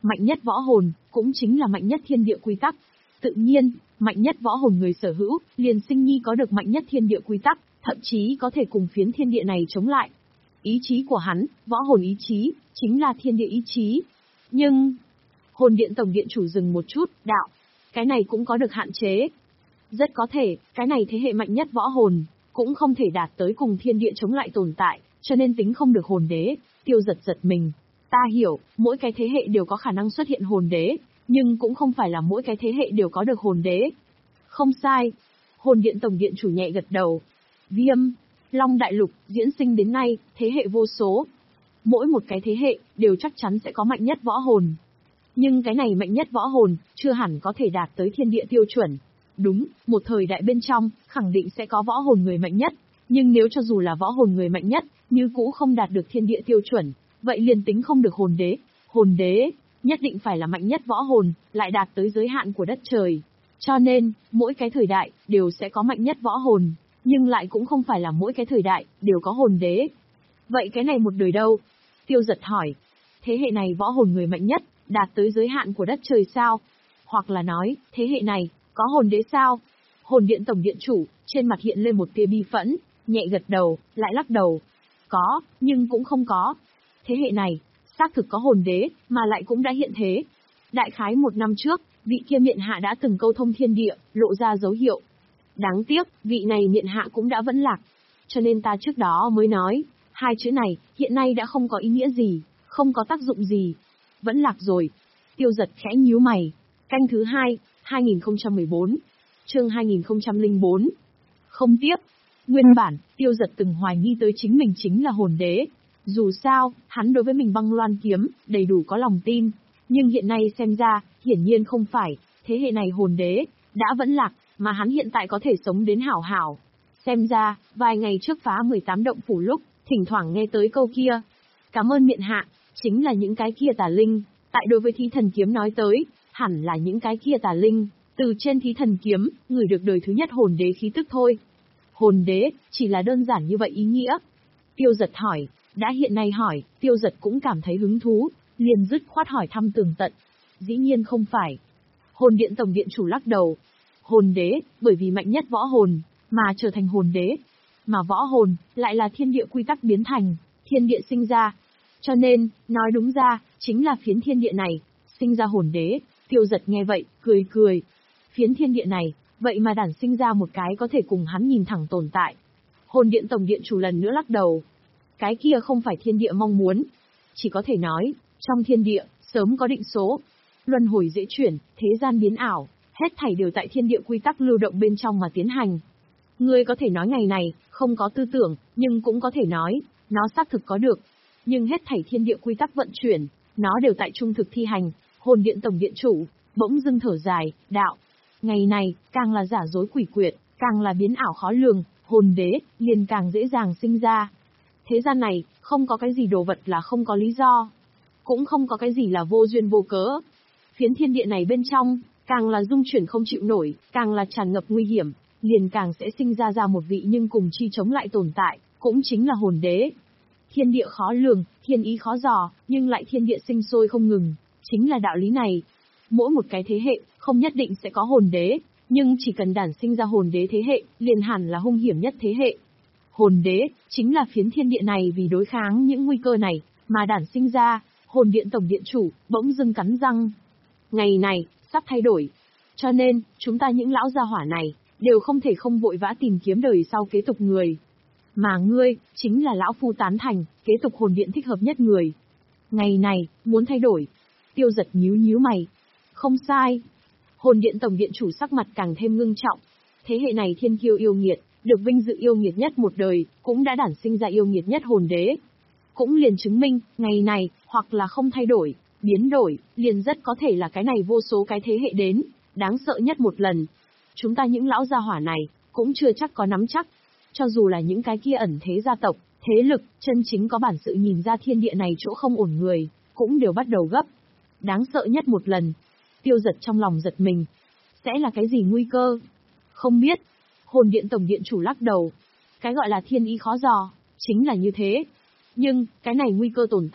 Mạnh nhất võ hồn, cũng chính là mạnh nhất thiên địa quy tắc. Tự nhiên, mạnh nhất võ hồn người sở hữu, liền sinh nhi có được mạnh nhất thiên địa quy tắc, thậm chí có thể cùng phiến thiên địa này chống lại. Ý chí của hắn, võ hồn ý chí, chính là thiên địa ý chí. Nhưng, hồn điện tổng điện chủ dừng một chút, đạo, cái này cũng có được hạn chế. Rất có thể, cái này thế hệ mạnh nhất võ hồn, cũng không thể đạt tới cùng thiên địa chống lại tồn tại, cho nên tính không được hồn đế. Tiêu giật giật mình. Ta hiểu, mỗi cái thế hệ đều có khả năng xuất hiện hồn đế, nhưng cũng không phải là mỗi cái thế hệ đều có được hồn đế. Không sai. Hồn điện tổng điện chủ nhẹ gật đầu. Viêm, Long Đại Lục, diễn sinh đến nay, thế hệ vô số. Mỗi một cái thế hệ, đều chắc chắn sẽ có mạnh nhất võ hồn. Nhưng cái này mạnh nhất võ hồn, chưa hẳn có thể đạt tới thiên địa tiêu chuẩn. Đúng, một thời đại bên trong, khẳng định sẽ có võ hồn người mạnh nhất. Nhưng nếu cho dù là võ hồn người mạnh nhất, như cũ không đạt được thiên địa tiêu chuẩn, vậy liền tính không được hồn đế. Hồn đế, nhất định phải là mạnh nhất võ hồn, lại đạt tới giới hạn của đất trời. Cho nên, mỗi cái thời đại, đều sẽ có mạnh nhất võ hồn, nhưng lại cũng không phải là mỗi cái thời đại, đều có hồn đế. Vậy cái này một đời đâu? Tiêu giật hỏi. Thế hệ này võ hồn người mạnh nhất, đạt tới giới hạn của đất trời sao? Hoặc là nói, thế hệ này, có hồn đế sao? Hồn điện tổng điện chủ, trên mặt hiện lên một tia bi phẫn, nhẹ gật đầu, lại lắc đầu. Có, nhưng cũng không có. Thế hệ này, xác thực có hồn đế, mà lại cũng đã hiện thế. Đại khái một năm trước, vị kia miện hạ đã từng câu thông thiên địa, lộ ra dấu hiệu. Đáng tiếc, vị này miện hạ cũng đã vẫn lạc. Cho nên ta trước đó mới nói, hai chữ này, hiện nay đã không có ý nghĩa gì, không có tác dụng gì. Vẫn lạc rồi. Tiêu giật khẽ nhíu mày. Canh thứ hai, hai nghìn không trăm mười bốn. Chương hai nghìn không trăm lẻ bốn. Không tiếp. Nguyên bản, tiêu giật từng hoài nghi tới chính mình chính là hồn đế. Dù sao, hắn đối với mình băng loan kiếm, đầy đủ có lòng tin. Nhưng hiện nay xem ra, hiển nhiên không phải, thế hệ này hồn đế, đã vẫn lạc, mà hắn hiện tại có thể sống đến hảo hảo. Xem ra, vài ngày trước phá mười tám động phủ lúc, thỉnh thoảng nghe tới câu kia. Cảm ơn miện hạ, chính là những cái kia tà linh, tại đối với thí thần kiếm nói tới, hẳn là những cái kia tà linh, từ trên thí thần kiếm, ngửi được đời thứ nhất hồn đế khí tức thôi. Hồn đế, chỉ là đơn giản như vậy ý nghĩa. Tiêu giật hỏi, đã hiện nay hỏi, tiêu giật cũng cảm thấy hứng thú, liền dứt khoát hỏi thăm tường tận. Dĩ nhiên không phải. Hồn điện tổng điện chủ lắc đầu. Hồn đế, bởi vì mạnh nhất võ hồn, mà trở thành hồn đế. Mà võ hồn, lại là thiên địa quy tắc biến thành, thiên địa sinh ra. Cho nên, nói đúng ra, chính là phiến thiên địa này, sinh ra hồn đế. Tiêu giật nghe vậy, cười cười. Phiến thiên địa này, vậy mà đản sinh ra một cái có thể cùng hắn nhìn thẳng tồn tại. Hồn điện tổng điện chủ lần nữa lắc đầu. Cái kia không phải thiên địa mong muốn. Chỉ có thể nói, trong thiên địa, sớm có định số. Luân hồi dễ chuyển, thế gian biến ảo, hết thảy đều tại thiên địa quy tắc lưu động bên trong mà tiến hành. Ngươi có thể nói ngày này, không có tư tưởng, nhưng cũng có thể nói, nó xác thực có được. Nhưng hết thảy thiên địa quy tắc vận chuyển, nó đều tại trung thực thi hành. Hồn điện tổng điện chủ, bỗng dưng thở dài, đạo. Ngày này, càng là giả dối quỷ quyệt, càng là biến ảo khó lường, hồn đế, liền càng dễ dàng sinh ra. Thế gian này, không có cái gì đồ vật là không có lý do. Cũng không có cái gì là vô duyên vô cớ. Phiến thiên địa này bên trong, càng là dung chuyển không chịu nổi, càng là tràn ngập nguy hiểm, liền càng sẽ sinh ra ra một vị nhưng cùng chi chống lại tồn tại, cũng chính là hồn đế. Thiên địa khó lường, thiên ý khó dò, nhưng lại thiên địa sinh sôi không ngừng, chính là đạo lý này. Mỗi một cái thế hệ, không nhất định sẽ có hồn đế, nhưng chỉ cần đản sinh ra hồn đế thế hệ, liền hẳn là hung hiểm nhất thế hệ. Hồn đế, chính là phiến thiên địa này vì đối kháng những nguy cơ này, mà đản sinh ra. Hồn điện tổng điện chủ, bỗng dưng cắn răng. Ngày này, sắp thay đổi. Cho nên, chúng ta những lão gia hỏa này, đều không thể không vội vã tìm kiếm đời sau kế tục người. Mà ngươi, chính là lão phu tán thành, kế tục hồn điện thích hợp nhất người. Ngày này, muốn thay đổi. Tiêu giật nhíu nhíu mày. Không sai. Hồn điện tổng điện chủ sắc mặt càng thêm ngưng trọng. Thế hệ này thiên kiêu yêu nghiệt, được vinh dự yêu nghiệt nhất một đời, cũng đã đản sinh ra yêu nghiệt nhất hồn đế. Cũng liền chứng minh, ngày này, hoặc là không thay đổi, biến đổi, liền rất có thể là cái này vô số cái thế hệ đến, đáng sợ nhất một lần. Chúng ta những lão gia hỏa này, cũng chưa chắc có nắm chắc. Cho dù là những cái kia ẩn thế gia tộc, thế lực, chân chính có bản sự nhìn ra thiên địa này chỗ không ổn người, cũng đều bắt đầu gấp. Đáng sợ nhất một lần. Tiêu giật trong lòng giật mình. Sẽ là cái gì nguy cơ? Không biết. Hồn điện tổng điện chủ lắc đầu. Cái gọi là thiên ý khó dò, chính là như thế. Nhưng, cái này nguy cơ tồn tại,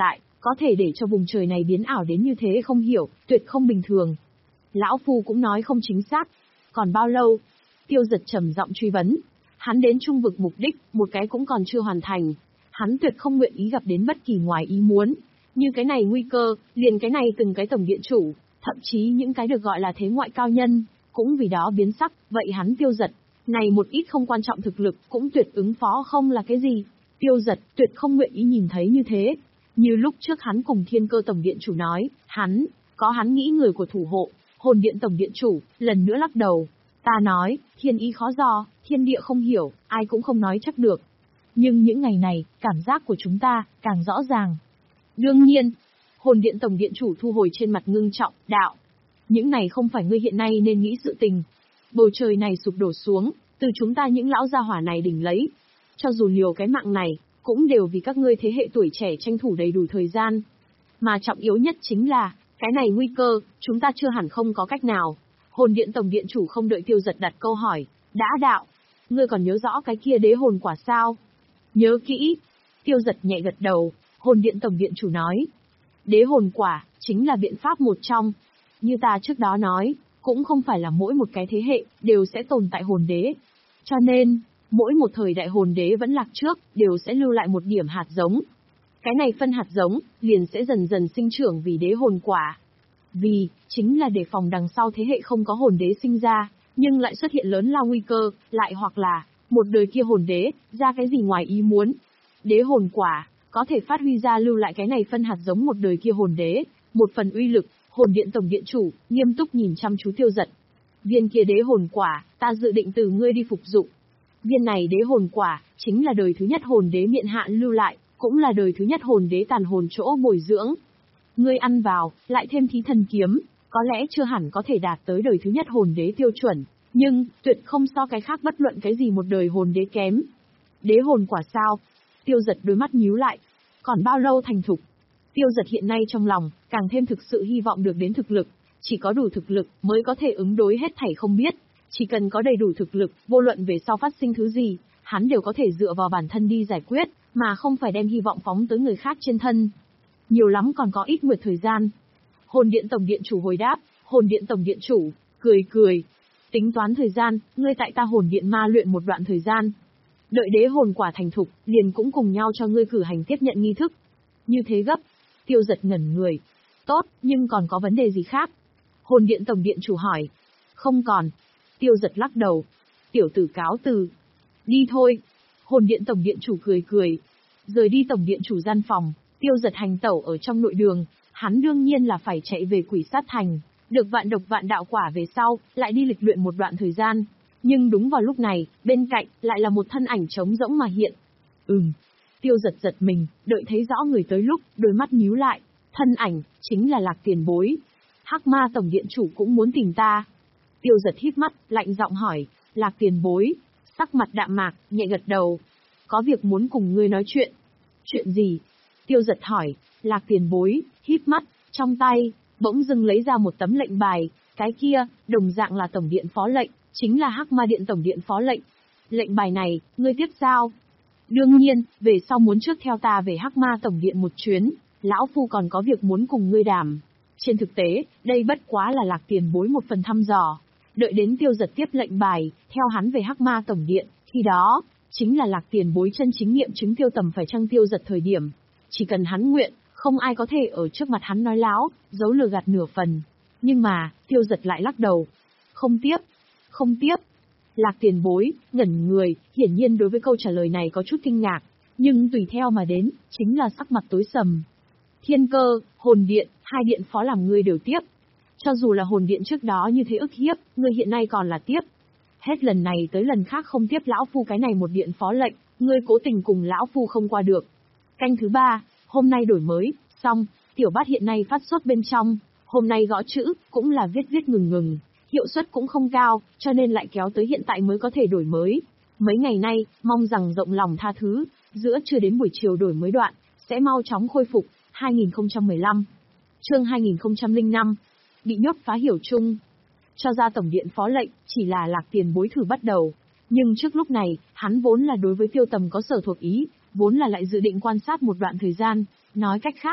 có thể để cho vùng trời này biến ảo đến như thế không hiểu, tuyệt không bình thường. Lão Phu cũng nói không chính xác. Còn bao lâu? Tiêu Giật trầm giọng truy vấn. Hắn đến trung vực mục đích, một cái cũng còn chưa hoàn thành. Hắn tuyệt không nguyện ý gặp đến bất kỳ ngoài ý muốn. Như cái này nguy cơ, liền cái này từng cái tổng điện chủ, thậm chí những cái được gọi là thế ngoại cao nhân, cũng vì đó biến sắc, vậy hắn Tiêu Giật, này một ít không quan trọng thực lực, cũng tuyệt ứng phó không là cái gì. Tiêu Giật tuyệt không nguyện ý nhìn thấy như thế. Như lúc trước hắn cùng Thiên Cơ tổng điện chủ nói, hắn, có hắn nghĩ người của thủ hộ, Hồn Điện tổng điện chủ, lần nữa lắc đầu. Ta nói, thiên ý khó dò, thiên địa không hiểu, ai cũng không nói chắc được. Nhưng những ngày này, cảm giác của chúng ta, càng rõ ràng. Đương nhiên, Hồn Điện tổng điện chủ thu hồi trên mặt ngưng trọng, đạo. Những này không phải ngươi hiện nay nên nghĩ sự tình. Bầu trời này sụp đổ xuống, từ chúng ta những lão gia hỏa này đỉnh lấy. Cho dù liều cái mạng này, cũng đều vì các ngươi thế hệ tuổi trẻ tranh thủ đầy đủ thời gian. Mà trọng yếu nhất chính là, cái này nguy cơ, chúng ta chưa hẳn không có cách nào. Hồn Điện tổng điện chủ không đợi Tiêu Giật đặt câu hỏi, đã đạo. Ngươi còn nhớ rõ cái kia đế hồn quả sao? Nhớ kỹ. Tiêu Giật nhẹ gật đầu, Hồn Điện tổng điện chủ nói. Đế hồn quả, chính là biện pháp một trong. Như ta trước đó nói, cũng không phải là mỗi một cái thế hệ, đều sẽ tồn tại hồn đế. Cho nên, mỗi một thời đại hồn đế vẫn lạc trước, đều sẽ lưu lại một điểm hạt giống. Cái này phân hạt giống, liền sẽ dần dần sinh trưởng vì đế hồn quả. Vì, chính là để phòng đằng sau thế hệ không có hồn đế sinh ra, nhưng lại xuất hiện lớn lao nguy cơ, lại hoặc là, một đời kia hồn đế, ra cái gì ngoài ý muốn. Đế hồn quả, có thể phát huy ra lưu lại cái này phân hạt giống một đời kia hồn đế, một phần uy lực. Hồn Điện tổng điện chủ, nghiêm túc nhìn chăm chú Tiêu Giật. Viên kia đế hồn quả, ta dự định từ ngươi đi phục dụng. Viên này đế hồn quả, chính là đời thứ nhất hồn đế miện hạn lưu lại, cũng là đời thứ nhất hồn đế tàn hồn chỗ bồi dưỡng. Ngươi ăn vào, lại thêm thí thần kiếm, có lẽ chưa hẳn có thể đạt tới đời thứ nhất hồn đế tiêu chuẩn, nhưng, tuyệt không so cái khác bất luận cái gì một đời hồn đế kém. Đế hồn quả sao? Tiêu Giật đôi mắt nhíu lại. Còn bao lâu thành thục? Tiêu Giật hiện nay trong lòng, càng thêm thực sự hy vọng được đến thực lực. Chỉ có đủ thực lực, mới có thể ứng đối hết thảy không biết. Chỉ cần có đầy đủ thực lực, vô luận về sau phát sinh thứ gì, hắn đều có thể dựa vào bản thân đi giải quyết, mà không phải đem hy vọng phóng tới người khác trên thân. Nhiều lắm còn có ít nguyệt thời gian. Hồn Điện tổng điện chủ hồi đáp, Hồn Điện tổng điện chủ, cười cười. Tính toán thời gian, ngươi tại ta Hồn Điện ma luyện một đoạn thời gian. Đợi đế hồn quả thành thục, liền cũng cùng nhau cho ngươi cử hành tiếp nhận nghi thức. Như thế gấp. Tiêu Giật ngẩn người. Tốt, nhưng còn có vấn đề gì khác? Hồn Điện tổng điện chủ hỏi. Không còn. Tiêu Giật lắc đầu. Tiểu tử cáo từ. Đi thôi. Hồn Điện tổng điện chủ cười cười. Rời đi tổng điện chủ gian phòng, Tiêu Giật hành tẩu ở trong nội đường. Hắn đương nhiên là phải chạy về Quỷ Sát Thành. Được vạn độc vạn đạo quả về sau, lại đi lịch luyện một đoạn thời gian. Nhưng đúng vào lúc này, bên cạnh, lại là một thân ảnh trống rỗng mà hiện. Ừm. Tiêu Giật giật mình, đợi thấy rõ người tới lúc, đôi mắt nhíu lại. Thân ảnh, chính là Lạc Tiền Bối. Hắc Ma tổng điện chủ cũng muốn tìm ta. Tiêu Giật híp mắt, lạnh giọng hỏi, Lạc Tiền Bối. Sắc mặt đạm mạc, nhẹ gật đầu. Có việc muốn cùng ngươi nói chuyện. Chuyện gì? Tiêu Giật hỏi. Lạc Tiền Bối, híp mắt, trong tay, bỗng dưng lấy ra một tấm lệnh bài. Cái kia, đồng dạng là tổng điện phó lệnh, chính là Hắc Ma điện tổng điện phó lệnh. Lệnh bài này, ngươi tiếp sao? Đương nhiên, về sau muốn trước theo ta về Hắc Ma tổng điện một chuyến, lão phu còn có việc muốn cùng ngươi đàm. Trên thực tế, đây bất quá là Lạc Tiền Bối một phần thăm dò. Đợi đến Tiêu Giật tiếp lệnh bài, theo hắn về Hắc Ma tổng điện, khi đó, chính là Lạc Tiền Bối chân chính nghiệm chứng Tiêu Tầm phải chăng Tiêu Giật thời điểm. Chỉ cần hắn nguyện, không ai có thể ở trước mặt hắn nói láo, giấu lừa gạt nửa phần. Nhưng mà, Tiêu Giật lại lắc đầu. Không tiếp, không tiếp. Lạc Tiền Bối, ngẩn người, hiển nhiên đối với câu trả lời này có chút kinh ngạc, nhưng tùy theo mà đến, chính là sắc mặt tối sầm. Thiên Cơ, Hồn Điện, hai điện phó làm ngươi đều tiếp. Cho dù là Hồn Điện trước đó như thế ức hiếp, ngươi hiện nay còn là tiếp. Hết lần này tới lần khác không tiếp lão phu cái này một điện phó lệnh, ngươi cố tình cùng lão phu không qua được. Canh thứ ba, hôm nay đổi mới, xong, tiểu bát hiện nay phát sốt bên trong, hôm nay gõ chữ, cũng là viết viết ngừng ngừng. Hiệu suất cũng không cao, cho nên lại kéo tới hiện tại mới có thể đổi mới. Mấy ngày nay, mong rằng rộng lòng tha thứ, giữa trưa đến buổi chiều đổi mới đoạn, sẽ mau chóng khôi phục. hai nghìn không trăm mười lăm Chương hai nghìn không trăm lẻ năm Bị nhốt phá hiểu chung. Cho ra tổng điện phó lệnh, chỉ là Lạc Tiền Bối thử bắt đầu. Nhưng trước lúc này, hắn vốn là đối với Tiêu Tầm có sở thuộc ý, vốn là lại dự định quan sát một đoạn thời gian. Nói cách khác,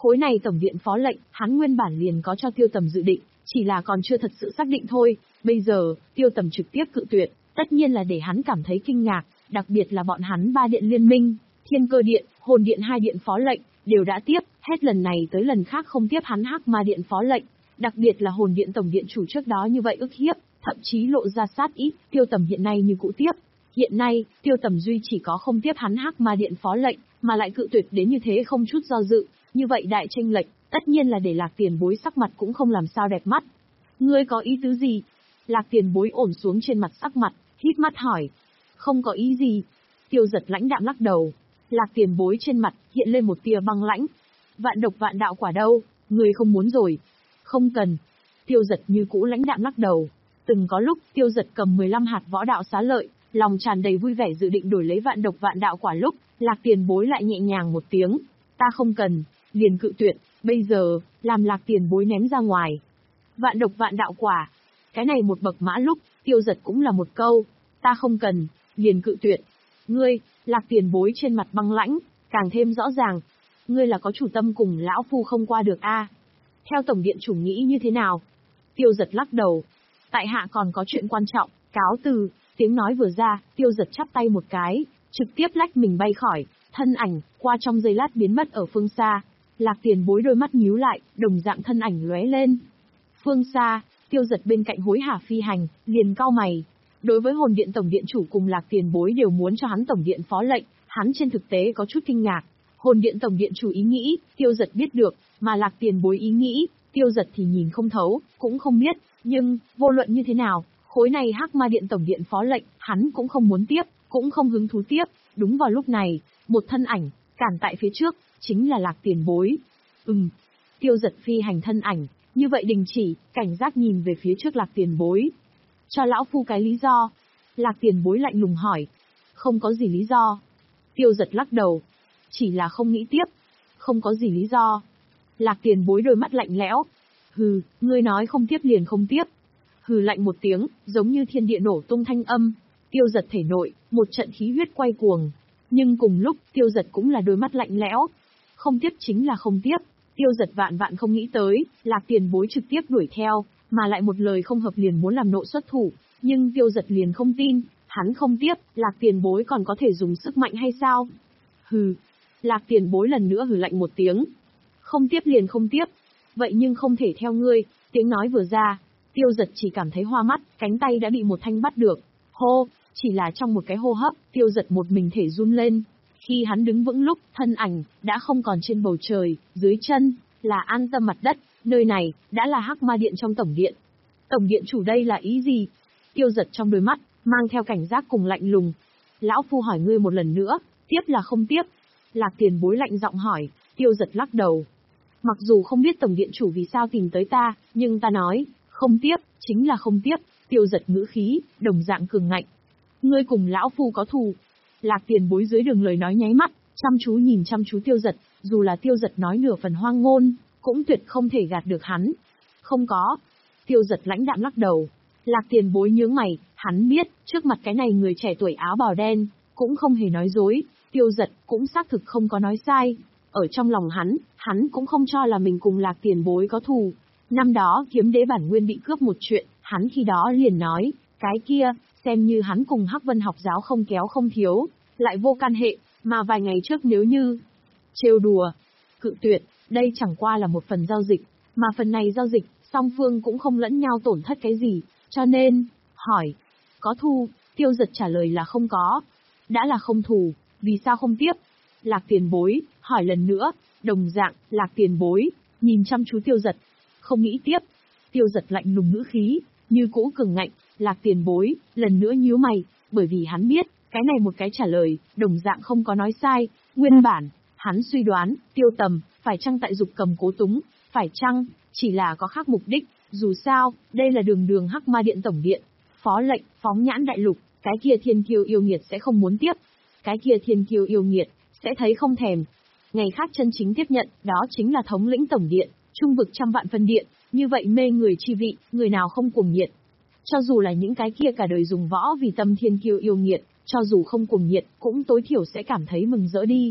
Khối này tổng điện phó lệnh, hắn nguyên bản liền có cho Tiêu Tầm dự định, chỉ là còn chưa thật sự xác định thôi. Bây giờ, Tiêu Tầm trực tiếp cự tuyệt, tất nhiên là để hắn cảm thấy kinh ngạc, đặc biệt là bọn hắn ba điện liên minh, Thiên Cơ Điện, Hồn Điện hai điện phó lệnh, đều đã tiếp, hết lần này tới lần khác không tiếp hắn Hắc Ma Điện phó lệnh, đặc biệt là Hồn Điện tổng điện chủ trước đó như vậy ức hiếp, thậm chí lộ ra sát ý, Tiêu Tầm hiện nay như cũ tiếp. Hiện nay, Tiêu Tầm duy chỉ có không tiếp hắn Hắc Ma Điện phó lệnh, mà lại cự tuyệt đến như thế không chút do dự, như vậy đại chênh lệch, tất nhiên là để Lạc Tiền Bối sắc mặt cũng không làm sao đẹp mắt. Ngươi có ý tứ gì? Lạc Tiền Bối ổn xuống trên mặt sắc mặt, hít mắt hỏi. Không có ý gì. Tiêu Giật lãnh đạm lắc đầu. Lạc Tiền Bối trên mặt hiện lên một tia băng lãnh. Vạn độc vạn đạo quả đâu, ngươi không muốn rồi. Không cần. Tiêu Giật như cũ lãnh đạm lắc đầu. Từng có lúc, Tiêu Giật cầm mười lăm hạt võ đạo xá lợi, lòng tràn đầy vui vẻ dự định đổi lấy vạn độc vạn đạo quả lúc, Lạc Tiền Bối lại nhẹ nhàng một tiếng. Ta không cần, liền cự tuyệt, bây giờ, làm Lạc Tiền Bối ném ra ngoài. Vạn độc vạn đạo quả. Cái này một bậc mã lúc, Tiêu Giật cũng là một câu. Ta không cần, liền cự tuyệt. Ngươi, Lạc Tiền Bối trên mặt băng lãnh, càng thêm rõ ràng. Ngươi là có chủ tâm cùng lão phu không qua được a? Theo tổng điện chủ nghĩ như thế nào? Tiêu Giật lắc đầu. Tại hạ còn có chuyện quan trọng, cáo từ. Tiếng nói vừa ra, Tiêu Giật chắp tay một cái, trực tiếp lách mình bay khỏi, thân ảnh, qua trong giây lát biến mất ở phương xa. Lạc Tiền Bối đôi mắt nhíu lại, đồng dạng thân ảnh lóe lên. Phương xa, Tiêu Giật bên cạnh hối hả phi hành, liền cau mày. Đối với Hồn Điện tổng điện chủ cùng Lạc Tiền Bối đều muốn cho hắn tổng điện phó lệnh, hắn trên thực tế có chút kinh ngạc. Hồn Điện tổng điện chủ ý nghĩ, Tiêu Giật biết được, mà Lạc Tiền Bối ý nghĩ, Tiêu Giật thì nhìn không thấu, cũng không biết, nhưng, vô luận như thế nào, khối này Hắc Ma Điện tổng điện phó lệnh, hắn cũng không muốn tiếp, cũng không hứng thú tiếp. Đúng vào lúc này, một thân ảnh, cản tại phía trước, chính là Lạc Tiền Bối. Ừm, Tiêu Giật phi hành thân ảnh, như vậy đình chỉ, cảnh giác nhìn về phía trước Lạc Tiền Bối. Cho lão phu cái lý do. Lạc Tiền Bối lạnh lùng hỏi. Không có gì lý do. Tiêu Giật lắc đầu. Chỉ là không nghĩ tiếp. Không có gì lý do. Lạc Tiền Bối đôi mắt lạnh lẽo. Hừ, ngươi nói không tiếp liền không tiếp. Hừ lạnh một tiếng, giống như thiên địa nổ tung thanh âm. Tiêu Giật thể nội, một trận khí huyết quay cuồng. Nhưng cùng lúc, Tiêu Giật cũng là đôi mắt lạnh lẽo. Không tiếp chính là không tiếp. Tiêu Giật vạn vạn không nghĩ tới, Lạc Tiền Bối trực tiếp đuổi theo, mà lại một lời không hợp liền muốn làm nộ xuất thủ. Nhưng Tiêu Giật liền không tin, hắn không tiếp, Lạc Tiền Bối còn có thể dùng sức mạnh hay sao? Hừ. Lạc Tiền Bối lần nữa hừ lạnh một tiếng. Không tiếp liền không tiếp. Vậy nhưng không thể theo ngươi. Tiếng nói vừa ra, Tiêu Giật chỉ cảm thấy hoa mắt, cánh tay đã bị một thanh bắt được. Hô, chỉ là trong một cái hô hấp, Tiêu Giật một mình thể run lên. Khi hắn đứng vững lúc, thân ảnh, đã không còn trên bầu trời, dưới chân, là an tâm mặt đất, nơi này, đã là Hắc Ma Điện trong tổng điện. Tổng điện chủ đây là ý gì? Tiêu Giật trong đôi mắt, mang theo cảnh giác cùng lạnh lùng. Lão phu hỏi ngươi một lần nữa, tiếp là không tiếp? Lạc Tiền Bối lạnh giọng hỏi, Tiêu Giật lắc đầu. Mặc dù không biết tổng điện chủ vì sao tìm tới ta, nhưng ta nói, không tiếp, chính là không tiếp. Tiêu Giật ngữ khí, đồng dạng cường ngạnh. Ngươi cùng lão phu có thù. Lạc Tiền Bối dưới đường lời nói nháy mắt, chăm chú nhìn chăm chú Tiêu Giật, dù là Tiêu Giật nói nửa phần hoang ngôn, cũng tuyệt không thể gạt được hắn. Không có. Tiêu Giật lãnh đạm lắc đầu. Lạc Tiền Bối nhướng mày, hắn biết, trước mặt cái này người trẻ tuổi áo bào đen, cũng không hề nói dối, Tiêu Giật cũng xác thực không có nói sai. Ở trong lòng hắn, hắn cũng không cho là mình cùng Lạc Tiền Bối có thù. Năm đó kiếm đế bản nguyên bị cướp một chuyện, hắn khi đó liền nói, cái kia, xem như hắn cùng Hắc Vân học giáo không kéo không thiếu, lại vô can hệ, mà vài ngày trước nếu như trêu đùa, cự tuyệt, đây chẳng qua là một phần giao dịch, mà phần này giao dịch, song phương cũng không lẫn nhau tổn thất cái gì, cho nên, hỏi, có thù? Tiêu Giật trả lời là không có. Đã là không thù, vì sao không tiếp? Lạc Tiền Bối, hỏi lần nữa, đồng dạng, Lạc Tiền Bối, nhìn chăm chú Tiêu Giật, không nghĩ tiếp. Tiêu Giật lạnh lùng ngữ khí, như cũ cường ngạnh, Lạc Tiền Bối, lần nữa nhíu mày, bởi vì hắn biết, cái này một cái trả lời, đồng dạng không có nói sai, nguyên bản, hắn suy đoán, Tiêu Tầm, phải chăng tại dục cầm cố túng, phải chăng, chỉ là có khác mục đích, dù sao, đây là đường đường Hắc Ma Điện tổng điện, phó lệnh, phóng nhãn đại lục, cái kia thiên kiêu yêu nghiệt sẽ không muốn tiếp, cái kia thiên kiêu yêu nghiệt, sẽ thấy không thèm. Ngày khác chân chính tiếp nhận, đó chính là thống lĩnh tổng điện, trung vực trăm vạn phân điện, như vậy mê người chi vị, người nào không cuồng nhiệt. Cho dù là những cái kia cả đời dùng võ vì tâm thiên kiêu yêu nghiệt, cho dù không cuồng nhiệt, cũng tối thiểu sẽ cảm thấy mừng rỡ đi.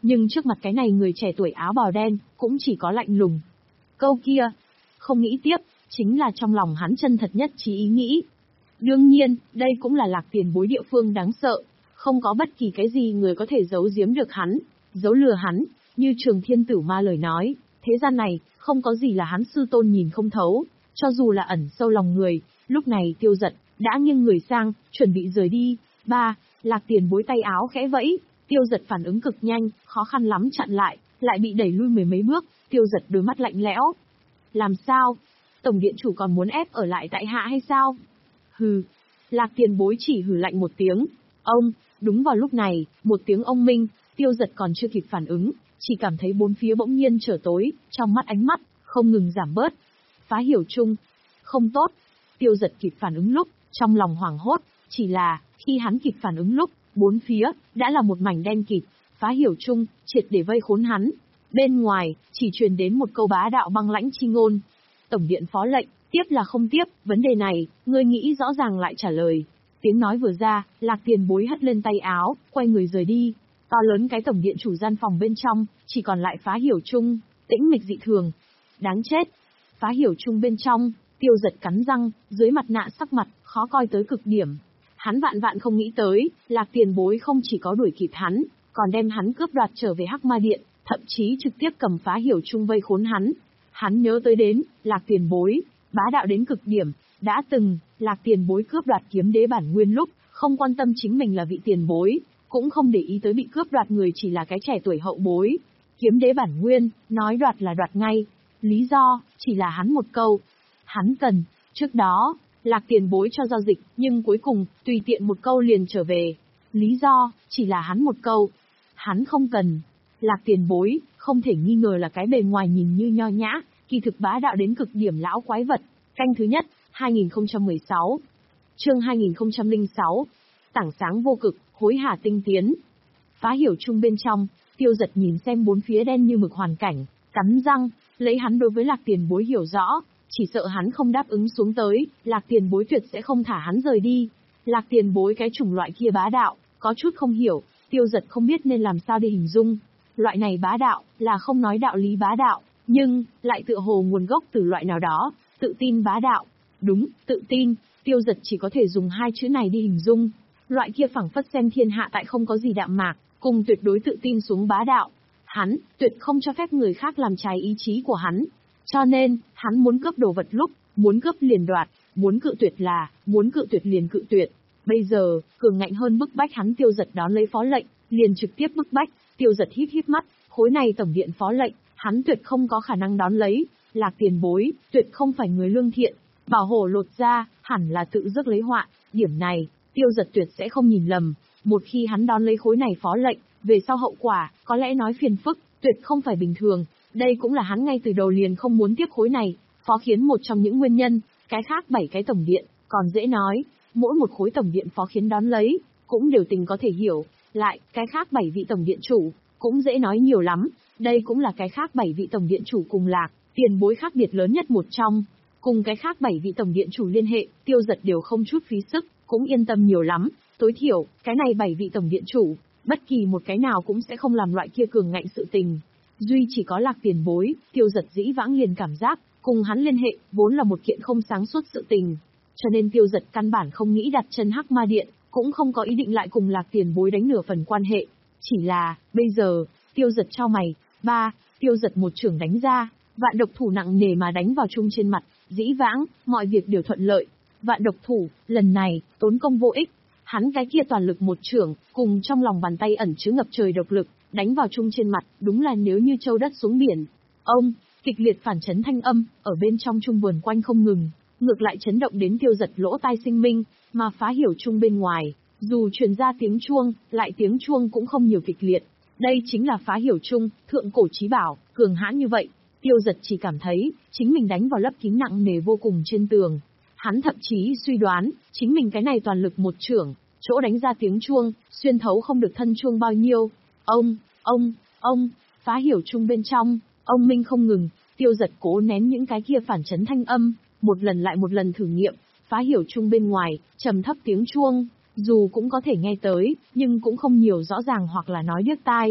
Nhưng trước mặt cái này người trẻ tuổi áo bào đen, cũng chỉ có lạnh lùng. Câu kia, không nghĩ tiếp, chính là trong lòng hắn chân thật nhất trí ý nghĩ. Đương nhiên, đây cũng là Lạc Tiền Bối địa phương đáng sợ, không có bất kỳ cái gì người có thể giấu giếm được hắn, giấu lừa hắn, như Trường Thiên Tử Ma lời nói, thế gian này, không có gì là hắn sư tôn nhìn không thấu, cho dù là ẩn sâu lòng người. Lúc này Tiêu Dật đã nghiêng người sang, chuẩn bị rời đi. Ba, Lạc Tiền Bối tay áo khẽ vẫy, Tiêu Dật phản ứng cực nhanh, khó khăn lắm chặn lại, lại bị đẩy lui mười mấy bước. Tiêu Dật đôi mắt lạnh lẽo. Làm sao? Tổng điện chủ còn muốn ép ở lại tại hạ hay sao? Hừ. Lạc Tiền Bối chỉ hừ lạnh một tiếng. Ông, đúng vào lúc này, một tiếng ông minh, Tiêu Dật còn chưa kịp phản ứng, chỉ cảm thấy bốn phía bỗng nhiên trở tối, trong mắt ánh mắt không ngừng giảm bớt. Phá Hiểu Chung. Không tốt. Tiêu Dật kịp phản ứng lúc, trong lòng hoảng hốt, chỉ là, khi hắn kịp phản ứng lúc, bốn phía, đã là một mảnh đen kịt, Phá Hiểu Chung, triệt để vây khốn hắn. Bên ngoài, chỉ truyền đến một câu bá đạo băng lãnh chi ngôn. Tổng điện phó lệnh, tiếp là không tiếp, vấn đề này, ngươi nghĩ rõ ràng lại trả lời. Tiếng nói vừa ra, Lạc Tiền Bối hất lên tay áo, quay người rời đi. To lớn cái tổng điện chủ gian phòng bên trong, chỉ còn lại Phá Hiểu Chung, tĩnh mịch dị thường. Đáng chết. Phá Hiểu Chung bên trong, Tiêu Dật cắn răng, dưới mặt nạ sắc mặt, khó coi tới cực điểm. Hắn vạn vạn không nghĩ tới, Lạc Tiền Bối không chỉ có đuổi kịp hắn, còn đem hắn cướp đoạt trở về Hắc Ma Điện, thậm chí trực tiếp cầm Phá Hiểu Chung vây khốn hắn. Hắn nhớ tới đến, Lạc Tiền Bối, bá đạo đến cực điểm, đã từng, Lạc Tiền Bối cướp đoạt kiếm đế bản nguyên lúc, không quan tâm chính mình là vị tiền bối, cũng không để ý tới bị cướp đoạt người chỉ là cái trẻ tuổi hậu bối. Kiếm đế bản nguyên, nói đoạt là đoạt ngay. Lý do, chỉ là hắn một câu. Hắn cần, trước đó, Lạc Tiền Bối cho giao dịch, nhưng cuối cùng, tùy tiện một câu liền trở về. Lý do, chỉ là hắn một câu. Hắn không cần. Lạc Tiền Bối, không thể nghi ngờ là cái bề ngoài nhìn như nho nhã, kỳ thực bá đạo đến cực điểm lão quái vật. Canh thứ nhất, hai nghìn không trăm mười sáu. Chương hai nghìn không trăm lẻ sáu. Tảng sáng vô cực, hối hả tinh tiến. Phá Hiểu Chung bên trong, Tiêu Dật nhìn xem bốn phía đen như mực hoàn cảnh, cắn răng, lấy hắn đối với Lạc Tiền Bối hiểu rõ, chỉ sợ hắn không đáp ứng xuống tới, Lạc Tiền Bối tuyệt sẽ không thả hắn rời đi. Lạc Tiền Bối cái chủng loại kia bá đạo, có chút không hiểu, Tiêu Dật không biết nên làm sao để hình dung. Loại này bá đạo, là không nói đạo lý bá đạo, nhưng, lại tựa hồ nguồn gốc từ loại nào đó, tự tin bá đạo. Đúng, tự tin, Tiêu Dật chỉ có thể dùng hai chữ này đi hình dung. Loại kia phảng phất xem thiên hạ tại không có gì đạm mạc, cùng tuyệt đối tự tin xuống bá đạo. Hắn, tuyệt không cho phép người khác làm trái ý chí của hắn. Cho nên, hắn muốn cướp đồ vật lúc, muốn cướp liền đoạt, muốn cự tuyệt là, muốn cự tuyệt liền cự tuyệt. Bây giờ, cường ngạnh hơn bức bách hắn Tiêu Dật đón lấy phó lệnh, liền trực tiếp bức bách. Tiêu Dật híp híp mắt, khối này tổng điện phó lệnh, hắn tuyệt không có khả năng đón lấy. Lạc Tiền Bối, tuyệt không phải người lương thiện, bảo hổ lột ra, hẳn là tự rước lấy họa. Điểm này, Tiêu Dật tuyệt sẽ không nhìn lầm. Một khi hắn đón lấy khối này phó lệnh, về sau hậu quả, có lẽ nói phiền phức, tuyệt không phải bình thường. Đây cũng là hắn ngay từ đầu liền không muốn tiếp khối này, phó khiến một trong những nguyên nhân. Cái khác bảy cái tổng điện, còn dễ nói, mỗi một khối tổng điện phó khiến đón lấy, cũng đều tình có thể hiểu. Lại, cái khác bảy vị tổng điện chủ, cũng dễ nói nhiều lắm. Đây cũng là cái khác bảy vị tổng điện chủ cùng Lạc Tiền Bối khác biệt lớn nhất một trong. Cùng cái khác bảy vị tổng điện chủ liên hệ, Tiêu Dật đều không chút phí sức, cũng yên tâm nhiều lắm. Tối thiểu, cái này bảy vị tổng điện chủ, bất kỳ một cái nào cũng sẽ không làm loại kia cường ngạnh sự tình. Duy chỉ có Lạc Tiền Bối, Tiêu Dật dĩ vãng liền cảm giác, cùng hắn liên hệ, vốn là một kiện không sáng suốt sự tình. Cho nên Tiêu Dật căn bản không nghĩ đặt chân Hắc Ma Điện, cũng không có ý định lại cùng Lạc Tiền Bối đánh nửa phần quan hệ. Chỉ là, bây giờ, Tiêu Dật chau mày, ba, Tiêu Dật một chưởng đánh ra, vạn độc thủ nặng nề mà đánh vào chung trên mặt, dĩ vãng, mọi việc đều thuận lợi. Vạn độc thủ, lần này, tốn công vô ích. Hắn cái kia toàn lực một chưởng, cùng trong lòng bàn tay ẩn chứa ngập trời độc lực, đánh vào chung trên mặt, đúng là nếu như châu đất xuống biển. Ông, kịch liệt phản chấn thanh âm, ở bên trong chung vườn quanh không ngừng, ngược lại chấn động đến Tiêu Dật lỗ tai sinh minh, mà Phá Hiểu Chung bên ngoài, dù truyền ra tiếng chuông, lại tiếng chuông cũng không nhiều kịch liệt. Đây chính là Phá Hiểu Chung, thượng cổ chí bảo, cường hãn như vậy. Tiêu Dật chỉ cảm thấy, chính mình đánh vào lấp kín nặng nề vô cùng trên tường. Hắn thậm chí suy đoán, chính mình cái này toàn lực một chưởng, chỗ đánh ra tiếng chuông, xuyên thấu không được thân chuông bao nhiêu. Ông, ông, ông, Phá Hiểu Chung bên trong, ông minh không ngừng. Tiêu Dật cố nén những cái kia phản chấn thanh âm, một lần lại một lần thử nghiệm. Phá Hiểu Chung bên ngoài, trầm thấp tiếng chuông, dù cũng có thể nghe tới, nhưng cũng không nhiều rõ ràng hoặc là nói điếc tai.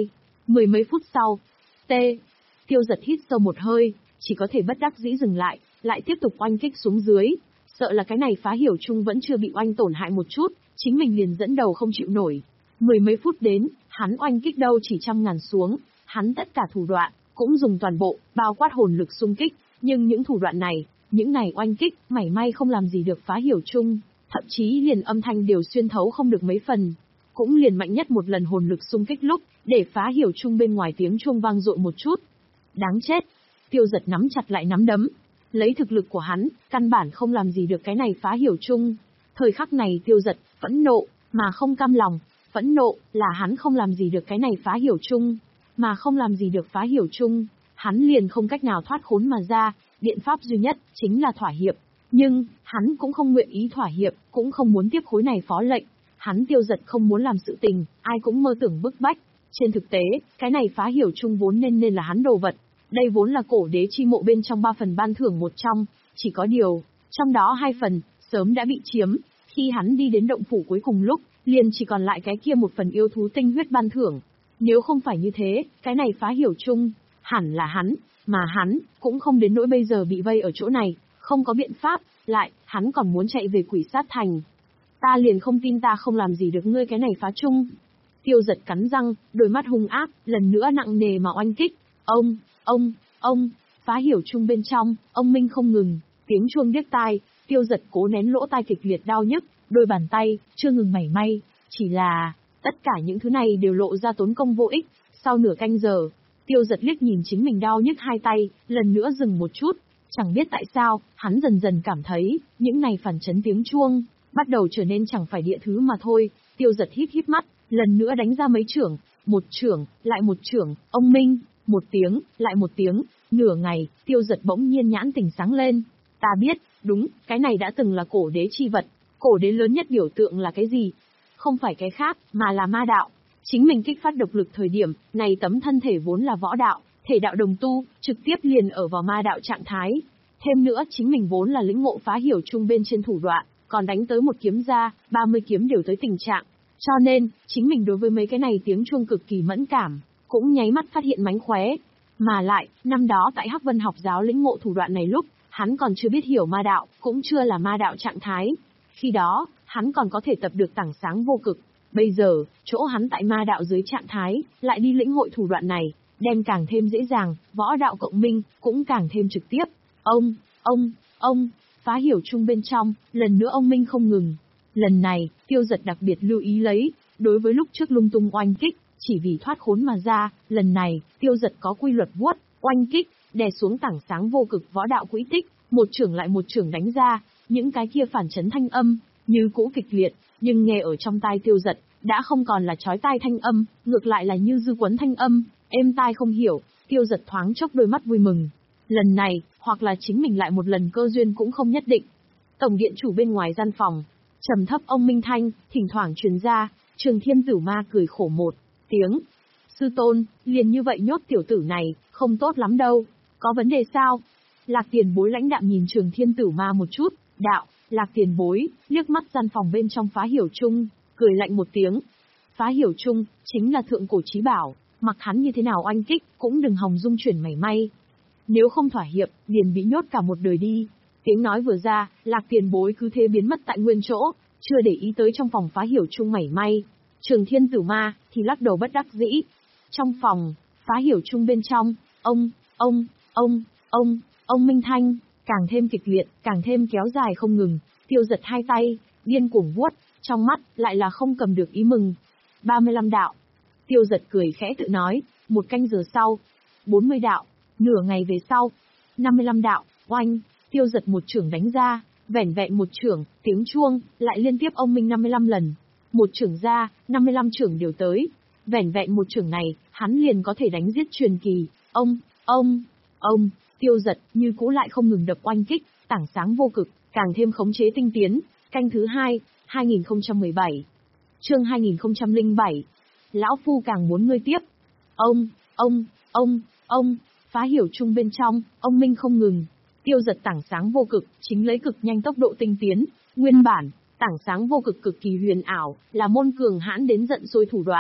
Mười mấy phút sau, T. Tiêu Giật hít sâu một hơi, chỉ có thể bất đắc dĩ dừng lại, lại tiếp tục oanh kích xuống dưới. Sợ là cái này phá hiểu chung vẫn chưa bị oanh tổn hại một chút, chính mình liền dẫn đầu không chịu nổi. Mười mấy phút đến, hắn oanh kích đâu chỉ trăm ngàn xuống, hắn tất cả thủ đoạn, cũng dùng toàn bộ, bao quát hồn lực xung kích, nhưng những thủ đoạn này, những này oanh kích, mảy may không làm gì được phá hiểu chung, thậm chí liền âm thanh đều xuyên thấu không được mấy phần. Cũng liền mạnh nhất một lần hồn lực xung kích lúc, để phá hiểu chung bên ngoài tiếng chuông vang dội một chút. Đáng chết! Tiêu Giật nắm chặt lại nắm đấm. Lấy thực lực của hắn, căn bản không làm gì được cái này phá hiểu chung. Thời khắc này Tiêu Giật, phẫn nộ, mà không cam lòng. Phẫn nộ, là hắn không làm gì được cái này phá hiểu chung. Mà không làm gì được phá hiểu chung, hắn liền không cách nào thoát khốn mà ra. Biện pháp duy nhất, chính là thỏa hiệp. Nhưng, hắn cũng không nguyện ý thỏa hiệp, cũng không muốn tiếp khối này phó lệnh. Hắn Tiêu Giật không muốn làm sự tình, ai cũng mơ tưởng bức bách. Trên thực tế, cái này phá hiểu chung vốn nên nên là hắn đồ vật. Đây vốn là cổ đế chi mộ bên trong ba phần ban thưởng một trong, chỉ có điều, trong đó hai phần, sớm đã bị chiếm. Khi hắn đi đến động phủ cuối cùng lúc, liền chỉ còn lại cái kia một phần yêu thú tinh huyết ban thưởng. Nếu không phải như thế, cái này phá hiểu chung, hẳn là hắn, mà hắn, cũng không đến nỗi bây giờ bị vây ở chỗ này, không có biện pháp, lại, hắn còn muốn chạy về quỷ sát thành. Ta liền không tin ta không làm gì được ngươi cái này phá chung. Tiêu Giật cắn răng, đôi mắt hung ác, lần nữa nặng nề mà oanh kích. Ông, ông, ông, phá hiểu chung bên trong, ông minh không ngừng, tiếng chuông điếc tai, Tiêu Giật cố nén lỗ tai kịch liệt đau nhức, đôi bàn tay, chưa ngừng mảy may, chỉ là, tất cả những thứ này đều lộ ra tốn công vô ích. Sau nửa canh giờ, Tiêu Giật liếc nhìn chính mình đau nhức hai tay, lần nữa dừng một chút, chẳng biết tại sao, hắn dần dần cảm thấy, những này phản chấn tiếng chuông, bắt đầu trở nên chẳng phải địa thứ mà thôi. Tiêu Giật híp híp mắt, lần nữa đánh ra mấy chưởng, một chưởng, lại một chưởng, ông minh, một tiếng, lại một tiếng, nửa ngày, Tiêu Giật bỗng nhiên nhãn tỉnh sáng lên. Ta biết, đúng, cái này đã từng là cổ đế chi vật, cổ đế lớn nhất biểu tượng là cái gì? Không phải cái khác, mà là ma đạo. Chính mình kích phát độc lực thời điểm, này tấm thân thể vốn là võ đạo, thể đạo đồng tu, trực tiếp liền ở vào ma đạo trạng thái. Thêm nữa chính mình vốn là lĩnh ngộ phá hiểu chung bên trên thủ đoạn, còn đánh tới một kiếm ra, ba mươi kiếm đều tới tình trạng. Cho nên, chính mình đối với mấy cái này tiếng chuông cực kỳ mẫn cảm, cũng nháy mắt phát hiện mánh khóe. Mà lại, năm đó tại Hắc Vân học giáo lĩnh ngộ thủ đoạn này lúc, hắn còn chưa biết hiểu ma đạo, cũng chưa là ma đạo trạng thái. Khi đó, hắn còn có thể tập được tảng sáng vô cực. Bây giờ, chỗ hắn tại ma đạo dưới trạng thái, lại đi lĩnh hội thủ đoạn này, đem càng thêm dễ dàng, võ đạo cộng minh, cũng càng thêm trực tiếp. Ông, ông, ông, phá hiểu chung bên trong, lần nữa ông minh không ngừng. Lần này, Tiêu Giật đặc biệt lưu ý lấy, đối với lúc trước lung tung oanh kích, chỉ vì thoát khốn mà ra, lần này, Tiêu Giật có quy luật vuốt, oanh kích, đè xuống tảng sáng vô cực võ đạo quỹ tích, một chưởng lại một chưởng đánh ra, những cái kia phản chấn thanh âm, như cũ kịch liệt, nhưng nghe ở trong tai Tiêu Giật, đã không còn là chói tai thanh âm, ngược lại là như dư quấn thanh âm, êm tai không hiểu. Tiêu Giật thoáng chốc đôi mắt vui mừng. Lần này, hoặc là chính mình lại một lần cơ duyên cũng không nhất định. Tổng điện chủ bên ngoài gian phòng, trầm thấp ông minh thanh, thỉnh thoảng truyền ra. Trường Thiên Tử Ma cười khổ một tiếng. Sư tôn, liền như vậy nhốt tiểu tử này, không tốt lắm đâu. Có vấn đề sao? Lạc Tiền Bối lãnh đạm nhìn Trường Thiên Tử Ma một chút, đạo. Lạc Tiền Bối liếc mắt gian phòng bên trong phá hiểu chung, cười lạnh một tiếng. Phá hiểu chung chính là thượng cổ chí bảo, mặc hắn như thế nào oanh kích cũng đừng hòng dung chuyển mảy may. Nếu không thỏa hiệp, liền bị nhốt cả một đời đi. Tiếng nói vừa ra, Lạc Tiền Bối cứ thế biến mất tại nguyên chỗ, chưa để ý tới trong phòng phá hiểu chung mảy may. Trường Thiên Tử Ma thì lắc đầu bất đắc dĩ. Trong phòng phá hiểu chung bên trong, ông, ông, ông, ông, ông minh thanh càng thêm kịch liệt, càng thêm kéo dài không ngừng. Tiêu Giật hai tay điên cuồng vuốt, trong mắt lại là không cầm được ý mừng. ba mươi lăm đạo. Tiêu Giật cười khẽ tự nói. Một canh giờ sau, bốn mươi đạo. Nửa ngày về sau, năm mươi lăm đạo. Oanh. Tiêu Giật một chưởng đánh ra, vẻn vẹn một chưởng, tiếng chuông lại liên tiếp ông minh năm mươi lăm lần. Một chưởng ra, năm mươi lăm chưởng đều tới. Vẻn vẹn một chưởng này, hắn liền có thể đánh giết truyền kỳ. Ông, ông, ông. Tiêu Giật như cũ lại không ngừng đập oanh kích, tảng sáng vô cực, càng thêm khống chế tinh tiến. Canh thứ hai, hai nghìn không trăm mười bảy. Chương hai nghìn không trăm lẻ bảy. Lão phu càng muốn ngươi tiếp. Ông, ông, ông, ông, phá hiểu chung bên trong, ông minh không ngừng. Tiêu Giật tảng sáng vô cực, chính lấy cực nhanh tốc độ tinh tiến. Nguyên bản, tảng sáng vô cực cực kỳ huyền ảo, là môn cường hãn đến giận sôi thủ đoạn.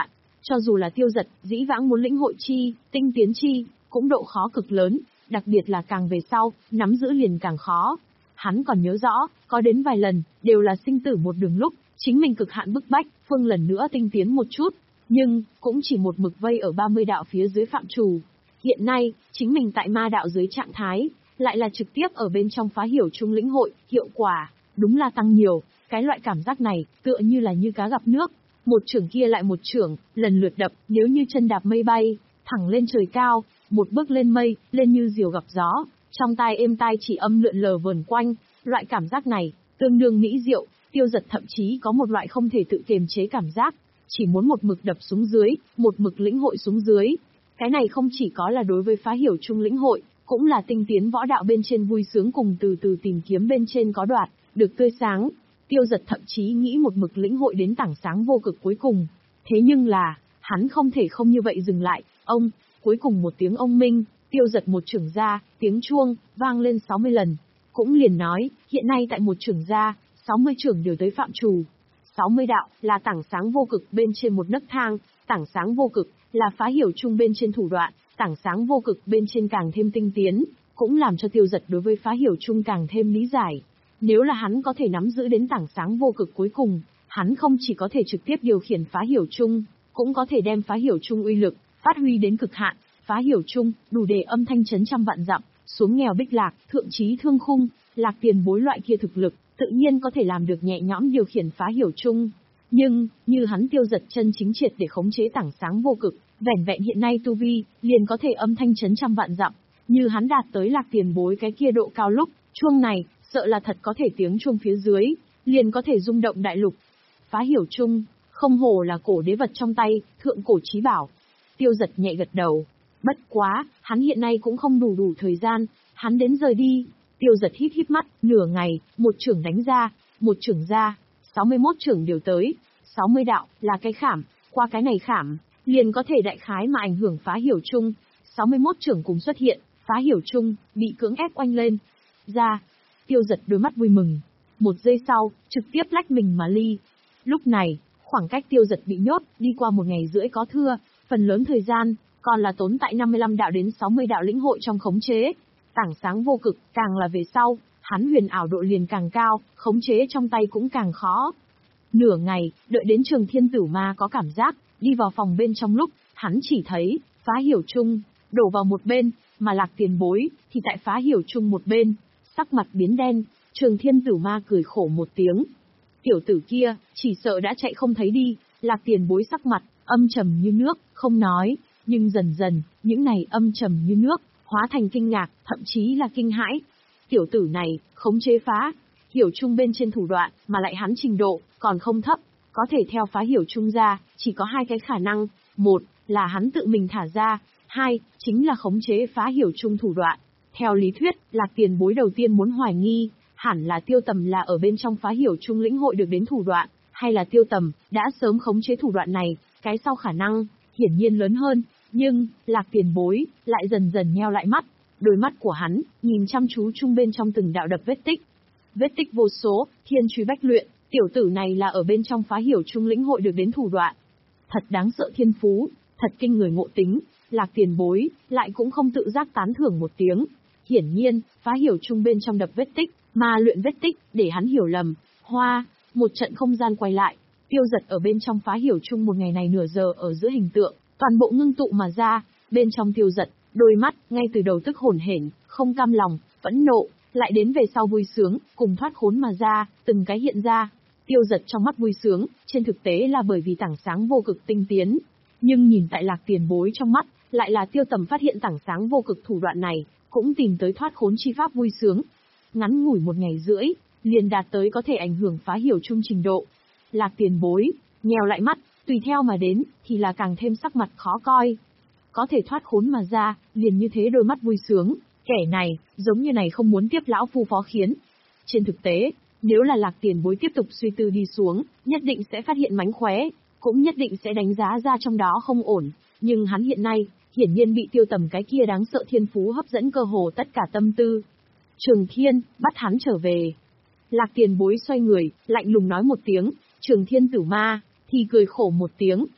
Cho dù là Tiêu Dật, dĩ vãng muốn lĩnh hội chi, tinh tiến chi, cũng độ khó cực lớn, đặc biệt là càng về sau, nắm giữ liền càng khó. Hắn còn nhớ rõ, có đến vài lần, đều là sinh tử một đường lúc, chính mình cực hạn bức bách, phương lần nữa tinh tiến một chút, nhưng, cũng chỉ một mực vây ở ba mươi đạo phía dưới phạm trù. Hiện nay, chính mình tại ma đạo dưới trạng thái, lại là trực tiếp ở bên trong phá hiểu chung lĩnh hội, hiệu quả, đúng là tăng nhiều, cái loại cảm giác này, tựa như là như cá gặp nước. Một chưởng kia lại một chưởng, lần lượt đập, nếu như chân đạp mây bay, thẳng lên trời cao, một bước lên mây, lên như diều gặp gió, trong tai êm tai chỉ âm lượn lờ vờn quanh, loại cảm giác này, tương đương mỹ diệu, Tiêu Dật thậm chí có một loại không thể tự kiềm chế cảm giác, chỉ muốn một mực đập xuống dưới, một mực lĩnh hội xuống dưới. Cái này không chỉ có là đối với phá hiểu chung lĩnh hội, cũng là tinh tiến võ đạo bên trên vui sướng cùng từ từ tìm kiếm bên trên có đoạt, được tươi sáng. Tiêu Dật thậm chí nghĩ một mực lĩnh hội đến tảng sáng vô cực cuối cùng. Thế nhưng là, hắn không thể không như vậy dừng lại, ông, cuối cùng một tiếng ông minh, Tiêu Dật một chưởng ra, tiếng chuông, vang lên sáu mươi lần. Cũng liền nói, hiện nay tại một chưởng ra, sáu mươi chưởng đều tới phạm trù. sáu mươi đạo, là tảng sáng vô cực bên trên một nấc thang, tảng sáng vô cực, là phá hiểu chung bên trên thủ đoạn, tảng sáng vô cực bên trên càng thêm tinh tiến, cũng làm cho Tiêu Dật đối với phá hiểu chung càng thêm lý giải. Nếu là hắn có thể nắm giữ đến tảng sáng vô cực cuối cùng, hắn không chỉ có thể trực tiếp điều khiển phá hiểu chung, cũng có thể đem phá hiểu chung uy lực, phát huy đến cực hạn, phá hiểu chung, đủ để âm thanh chấn trăm vạn dặm, xuống nghèo bích lạc, thượng trí thương khung, lạc tiền bối loại kia thực lực, tự nhiên có thể làm được nhẹ nhõm điều khiển phá hiểu chung. Nhưng, như hắn Tiêu Dật chân chính triệt để khống chế tảng sáng vô cực, vẻn vẹn hiện nay tu vi, liền có thể âm thanh chấn trăm vạn dặm, như hắn đạt tới lạc tiền bối cái kia độ cao lúc, chuông này, sợ là thật có thể tiếng chuông phía dưới, liền có thể rung động đại lục. Phá hiểu chung, không hổ là cổ đế vật trong tay, thượng cổ chí bảo. Tiêu Dật nhẹ gật đầu. Bất quá, hắn hiện nay cũng không đủ đủ thời gian, hắn đến rời đi. Tiêu Dật híp híp mắt, nửa ngày, một chưởng đánh ra, một chưởng ra, sáu mươi mốt chưởng đều tới, sáu mươi đạo, là cái khảm, qua cái này khảm, liền có thể đại khái mà ảnh hưởng phá hiểu chung. sáu mươi mốt chưởng cùng xuất hiện, phá hiểu chung, bị cưỡng ép oanh lên. Ra, Tiêu Dật đôi mắt vui mừng. Một giây sau, trực tiếp lách mình mà ly. Lúc này, khoảng cách Tiêu Dật bị nhốt, đi qua một ngày rưỡi có thưa, phần lớn thời gian, còn là tốn tại năm mươi lăm đạo đến sáu mươi đạo lĩnh hội trong khống chế. Tảng sáng vô cực, càng là về sau, hắn huyền ảo độ liền càng cao, khống chế trong tay cũng càng khó. Nửa ngày, đợi đến Trường Thiên Tử Ma có cảm giác, đi vào phòng bên trong lúc, hắn chỉ thấy, phá hiểu chung, đổ vào một bên, mà lạc tiền bối, thì tại phá hiểu chung một bên, sắc mặt biến đen, Trường Thiên Tử Ma cười khổ một tiếng. Tiểu tử kia, chỉ sợ đã chạy không thấy đi, lạc tiền bối sắc mặt, âm trầm như nước, không nói, nhưng dần dần, những này âm trầm như nước, hóa thành kinh ngạc, thậm chí là kinh hãi. Tiểu tử này, khống chế phá, hiểu chung bên trên thủ đoạn, mà lại hắn trình độ, còn không thấp, có thể theo phá hiểu chung ra, chỉ có hai cái khả năng, một, là hắn tự mình thả ra, hai, chính là khống chế phá hiểu chung thủ đoạn. Theo lý thuyết, lạc tiền bối đầu tiên muốn hoài nghi, hẳn là Tiêu Tầm là ở bên trong phá hiểu chung lĩnh hội được đến thủ đoạn, hay là Tiêu Tầm đã sớm khống chế thủ đoạn này, cái sau khả năng, hiển nhiên lớn hơn, nhưng, lạc tiền bối, lại dần dần nheo lại mắt, đôi mắt của hắn, nhìn chăm chú chung bên trong từng đạo đập vết tích. Vết tích vô số, thiên truy bách luyện, tiểu tử này là ở bên trong phá hiểu chung lĩnh hội được đến thủ đoạn. Thật đáng sợ thiên phú, thật kinh người ngộ tính, lạc tiền bối, lại cũng không tự giác tán thưởng một tiếng. Hiển nhiên, phá hiểu chung bên trong đập vết tích, mà luyện vết tích, để hắn hiểu lầm. Hoa, một trận không gian quay lại, Tiêu Dật ở bên trong phá hiểu chung một ngày này nửa giờ ở giữa hình tượng, toàn bộ ngưng tụ mà ra, bên trong Tiêu Dật, đôi mắt, ngay từ đầu tức hổn hển, không cam lòng, phẫn nộ, lại đến về sau vui sướng, cùng thoát khốn mà ra, từng cái hiện ra. Tiêu Dật trong mắt vui sướng, trên thực tế là bởi vì tảng sáng vô cực tinh tiến. Nhưng nhìn tại lạc tiền bối trong mắt, lại là Tiêu Tầm phát hiện tảng sáng vô cực thủ đoạn này, cũng tìm tới thoát khốn chi pháp vui sướng. Ngắn ngủi một ngày rưỡi, liền đạt tới có thể ảnh hưởng phá hiểu chung trình độ. Lạc tiền bối, nheo lại mắt, tùy theo mà đến, thì là càng thêm sắc mặt khó coi. Có thể thoát khốn mà ra, liền như thế đôi mắt vui sướng, kẻ này, giống như này không muốn tiếp lão phu phó khiến. Trên thực tế, nếu là lạc tiền bối tiếp tục suy tư đi xuống, nhất định sẽ phát hiện mánh khóe, cũng nhất định sẽ đánh giá ra trong đó không ổn. Nhưng hắn hiện nay, hiển nhiên bị Tiêu Tầm cái kia đáng sợ thiên phú hấp dẫn cơ hồ tất cả tâm tư. Trường Thiên, bắt hắn trở về. Lạc tiền bối xoay người, lạnh lùng nói một tiếng, Trường Thiên Tử Ma, thì cười khổ một tiếng.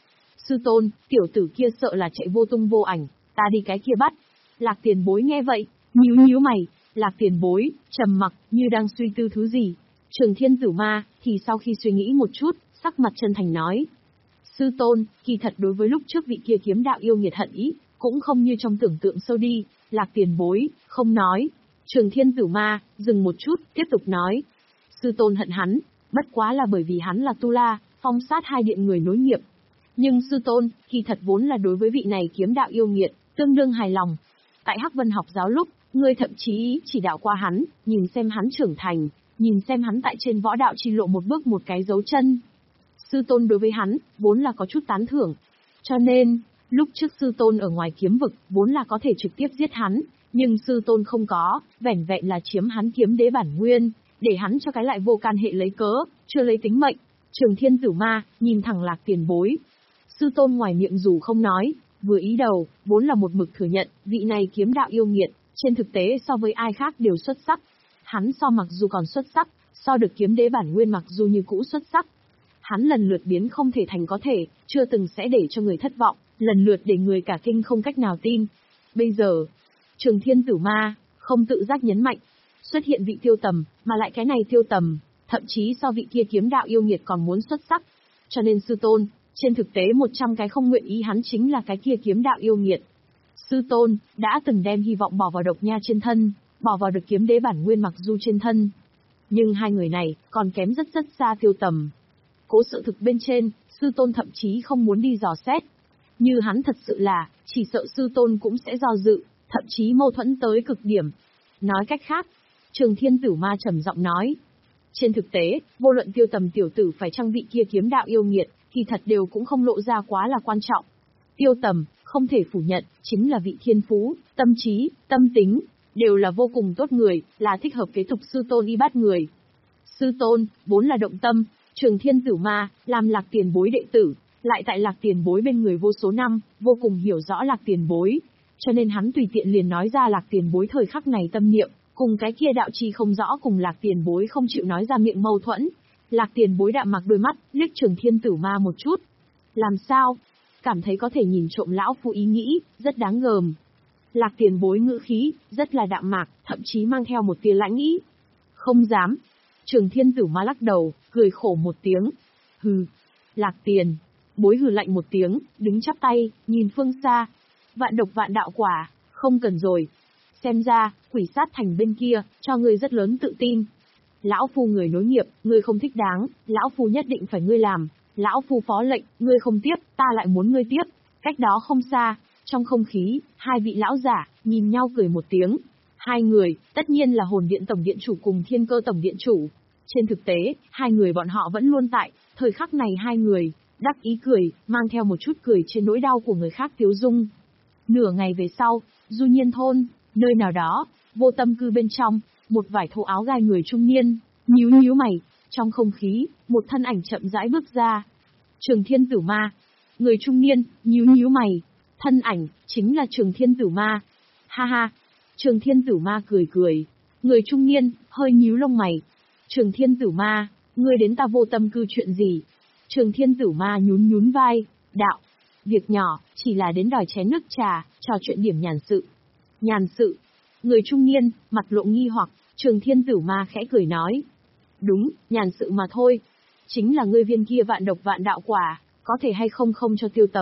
Sư tôn, tiểu tử kia sợ là chạy vô tung vô ảnh, ta đi cái kia bắt. Lạc Tiền Bối nghe vậy, nhíu nhíu mày, Lạc Tiền Bối, trầm mặc, như đang suy tư thứ gì. Trường Thiên Tử Ma, thì sau khi suy nghĩ một chút, sắc mặt chân thành nói. Sư tôn, kỳ thật đối với lúc trước vị kia kiếm đạo yêu nghiệt hận ý, cũng không như trong tưởng tượng sâu đi. Lạc Tiền Bối, không nói. Trường Thiên Tử Ma, dừng một chút, tiếp tục nói. Sư tôn hận hắn, bất quá là bởi vì hắn là Tu La, phong sát hai điện người nối nghiệp. Nhưng sư tôn, kỳ thật vốn là đối với vị này kiếm đạo yêu nghiệt, tương đương hài lòng. Tại Hắc Vân học giáo lúc, ngươi thậm chí chỉ đạo qua hắn, nhìn xem hắn trưởng thành, nhìn xem hắn tại trên võ đạo chi lộ một bước một cái dấu chân. Sư tôn đối với hắn, vốn là có chút tán thưởng. Cho nên, lúc trước sư tôn ở ngoài kiếm vực, vốn là có thể trực tiếp giết hắn, nhưng sư tôn không có, vẻn vẹn là chiếm hắn kiếm đế bản nguyên, để hắn cho cái lại vô can hệ lấy cớ, chưa lấy tính mệnh. Trường Thiên Tử Ma, nhìn thẳng Lạc Tiền Bối. Sư tôn ngoài miệng dù không nói, vừa ý đầu, vốn là một mực thừa nhận, vị này kiếm đạo yêu nghiệt, trên thực tế so với ai khác đều xuất sắc. Hắn so mặc dù còn xuất sắc, so được kiếm đế bản nguyên mặc dù như cũ xuất sắc. Hắn lần lượt biến không thể thành có thể, chưa từng sẽ để cho người thất vọng, lần lượt để người cả kinh không cách nào tin. Bây giờ, Trường Thiên Tử Ma, không tự giác nhấn mạnh, xuất hiện vị tiêu tầm, mà lại cái này tiêu tầm, thậm chí so vị kia kiếm đạo yêu nghiệt còn muốn xuất sắc. Cho nên sư tôn, trên thực tế một trăm cái không nguyện ý hắn chính là cái kia kiếm đạo yêu nghiệt. Sư tôn, đã từng đem hy vọng bỏ vào độc nha trên thân, bỏ vào được kiếm đế bản nguyên mặc du trên thân. Nhưng hai người này, còn kém rất rất xa tiêu tầm. Cố sự thực bên trên, sư tôn thậm chí không muốn đi dò xét. Như hắn thật sự là, chỉ sợ sư tôn cũng sẽ do dự, thậm chí mâu thuẫn tới cực điểm. Nói cách khác, Trường Thiên Tử Ma trầm giọng nói. Trên thực tế, vô luận tiêu tầm tiểu tử phải chăng vị kia kiếm đạo yêu nghiệt, thì thật đều cũng không lộ ra quá là quan trọng. Tiêu tầm, không thể phủ nhận, chính là vị thiên phú, tâm trí, tâm tính, đều là vô cùng tốt người, là thích hợp kế tục sư tôn y bát người. Sư tôn, vốn là động tâm, Trường Thiên Tử Ma, làm Lạc Tiền Bối đệ tử, lại tại Lạc Tiền Bối bên người vô số năm, vô cùng hiểu rõ Lạc Tiền Bối. Cho nên hắn tùy tiện liền nói ra Lạc Tiền Bối thời khắc này tâm niệm, cùng cái kia đạo trì không rõ cùng Lạc Tiền Bối không chịu nói ra miệng mâu thuẫn. Lạc Tiền Bối đạm mặc đôi mắt, liếc Trường Thiên Tử Ma một chút. Làm sao? Cảm thấy có thể nhìn trộm lão phu ý nghĩ, rất đáng gờm. Lạc Tiền Bối ngữ khí, rất là đạm mạc, thậm chí mang theo một tia lãnh ý. Không dám. Trường Thiên Tử Ma lắc đầu, cười khổ một tiếng. Hừ. Lạc Tiền Bối hừ lạnh một tiếng, đứng chắp tay, nhìn phương xa. Vạn độc vạn đạo quả, không cần rồi. Xem ra, quỷ sát thành bên kia, cho ngươi rất lớn tự tin. Lão phu người nối nghiệp, ngươi không thích đáng, lão phu nhất định phải ngươi làm. Lão phu phó lệnh, ngươi không tiếp, ta lại muốn ngươi tiếp. Cách đó không xa, trong không khí, hai vị lão giả, nhìn nhau cười một tiếng. Hai người, tất nhiên là hồn điện tổng điện chủ cùng thiên cơ tổng điện chủ. Trên thực tế, hai người bọn họ vẫn luôn tại, thời khắc này hai người, đắc ý cười, mang theo một chút cười trên nỗi đau của người khác tiếu dung. Nửa ngày về sau, Du Nhiên thôn, nơi nào đó, vô tâm cư bên trong, một vải thô áo gai người trung niên, nhíu nhíu mày, trong không khí, một thân ảnh chậm rãi bước ra. Trường Thiên Tử Ma. Người trung niên, nhíu nhíu mày, thân ảnh, chính là Trường Thiên Tử Ma. Ha ha. Trường Thiên Tử Ma cười cười. Người trung niên, hơi nhíu lông mày. Trường Thiên Tử Ma, ngươi đến ta vô tâm cư chuyện gì? Trường Thiên Tử Ma nhún nhún vai, đạo. Việc nhỏ, chỉ là đến đòi chén nước trà, trò chuyện điểm nhàn sự. Nhàn sự. Người trung niên, mặt lộ nghi hoặc, Trường Thiên Tử Ma khẽ cười nói. Đúng, nhàn sự mà thôi. Chính là ngươi viên kia vạn độc vạn đạo quả, có thể hay không không cho tiêu tầm.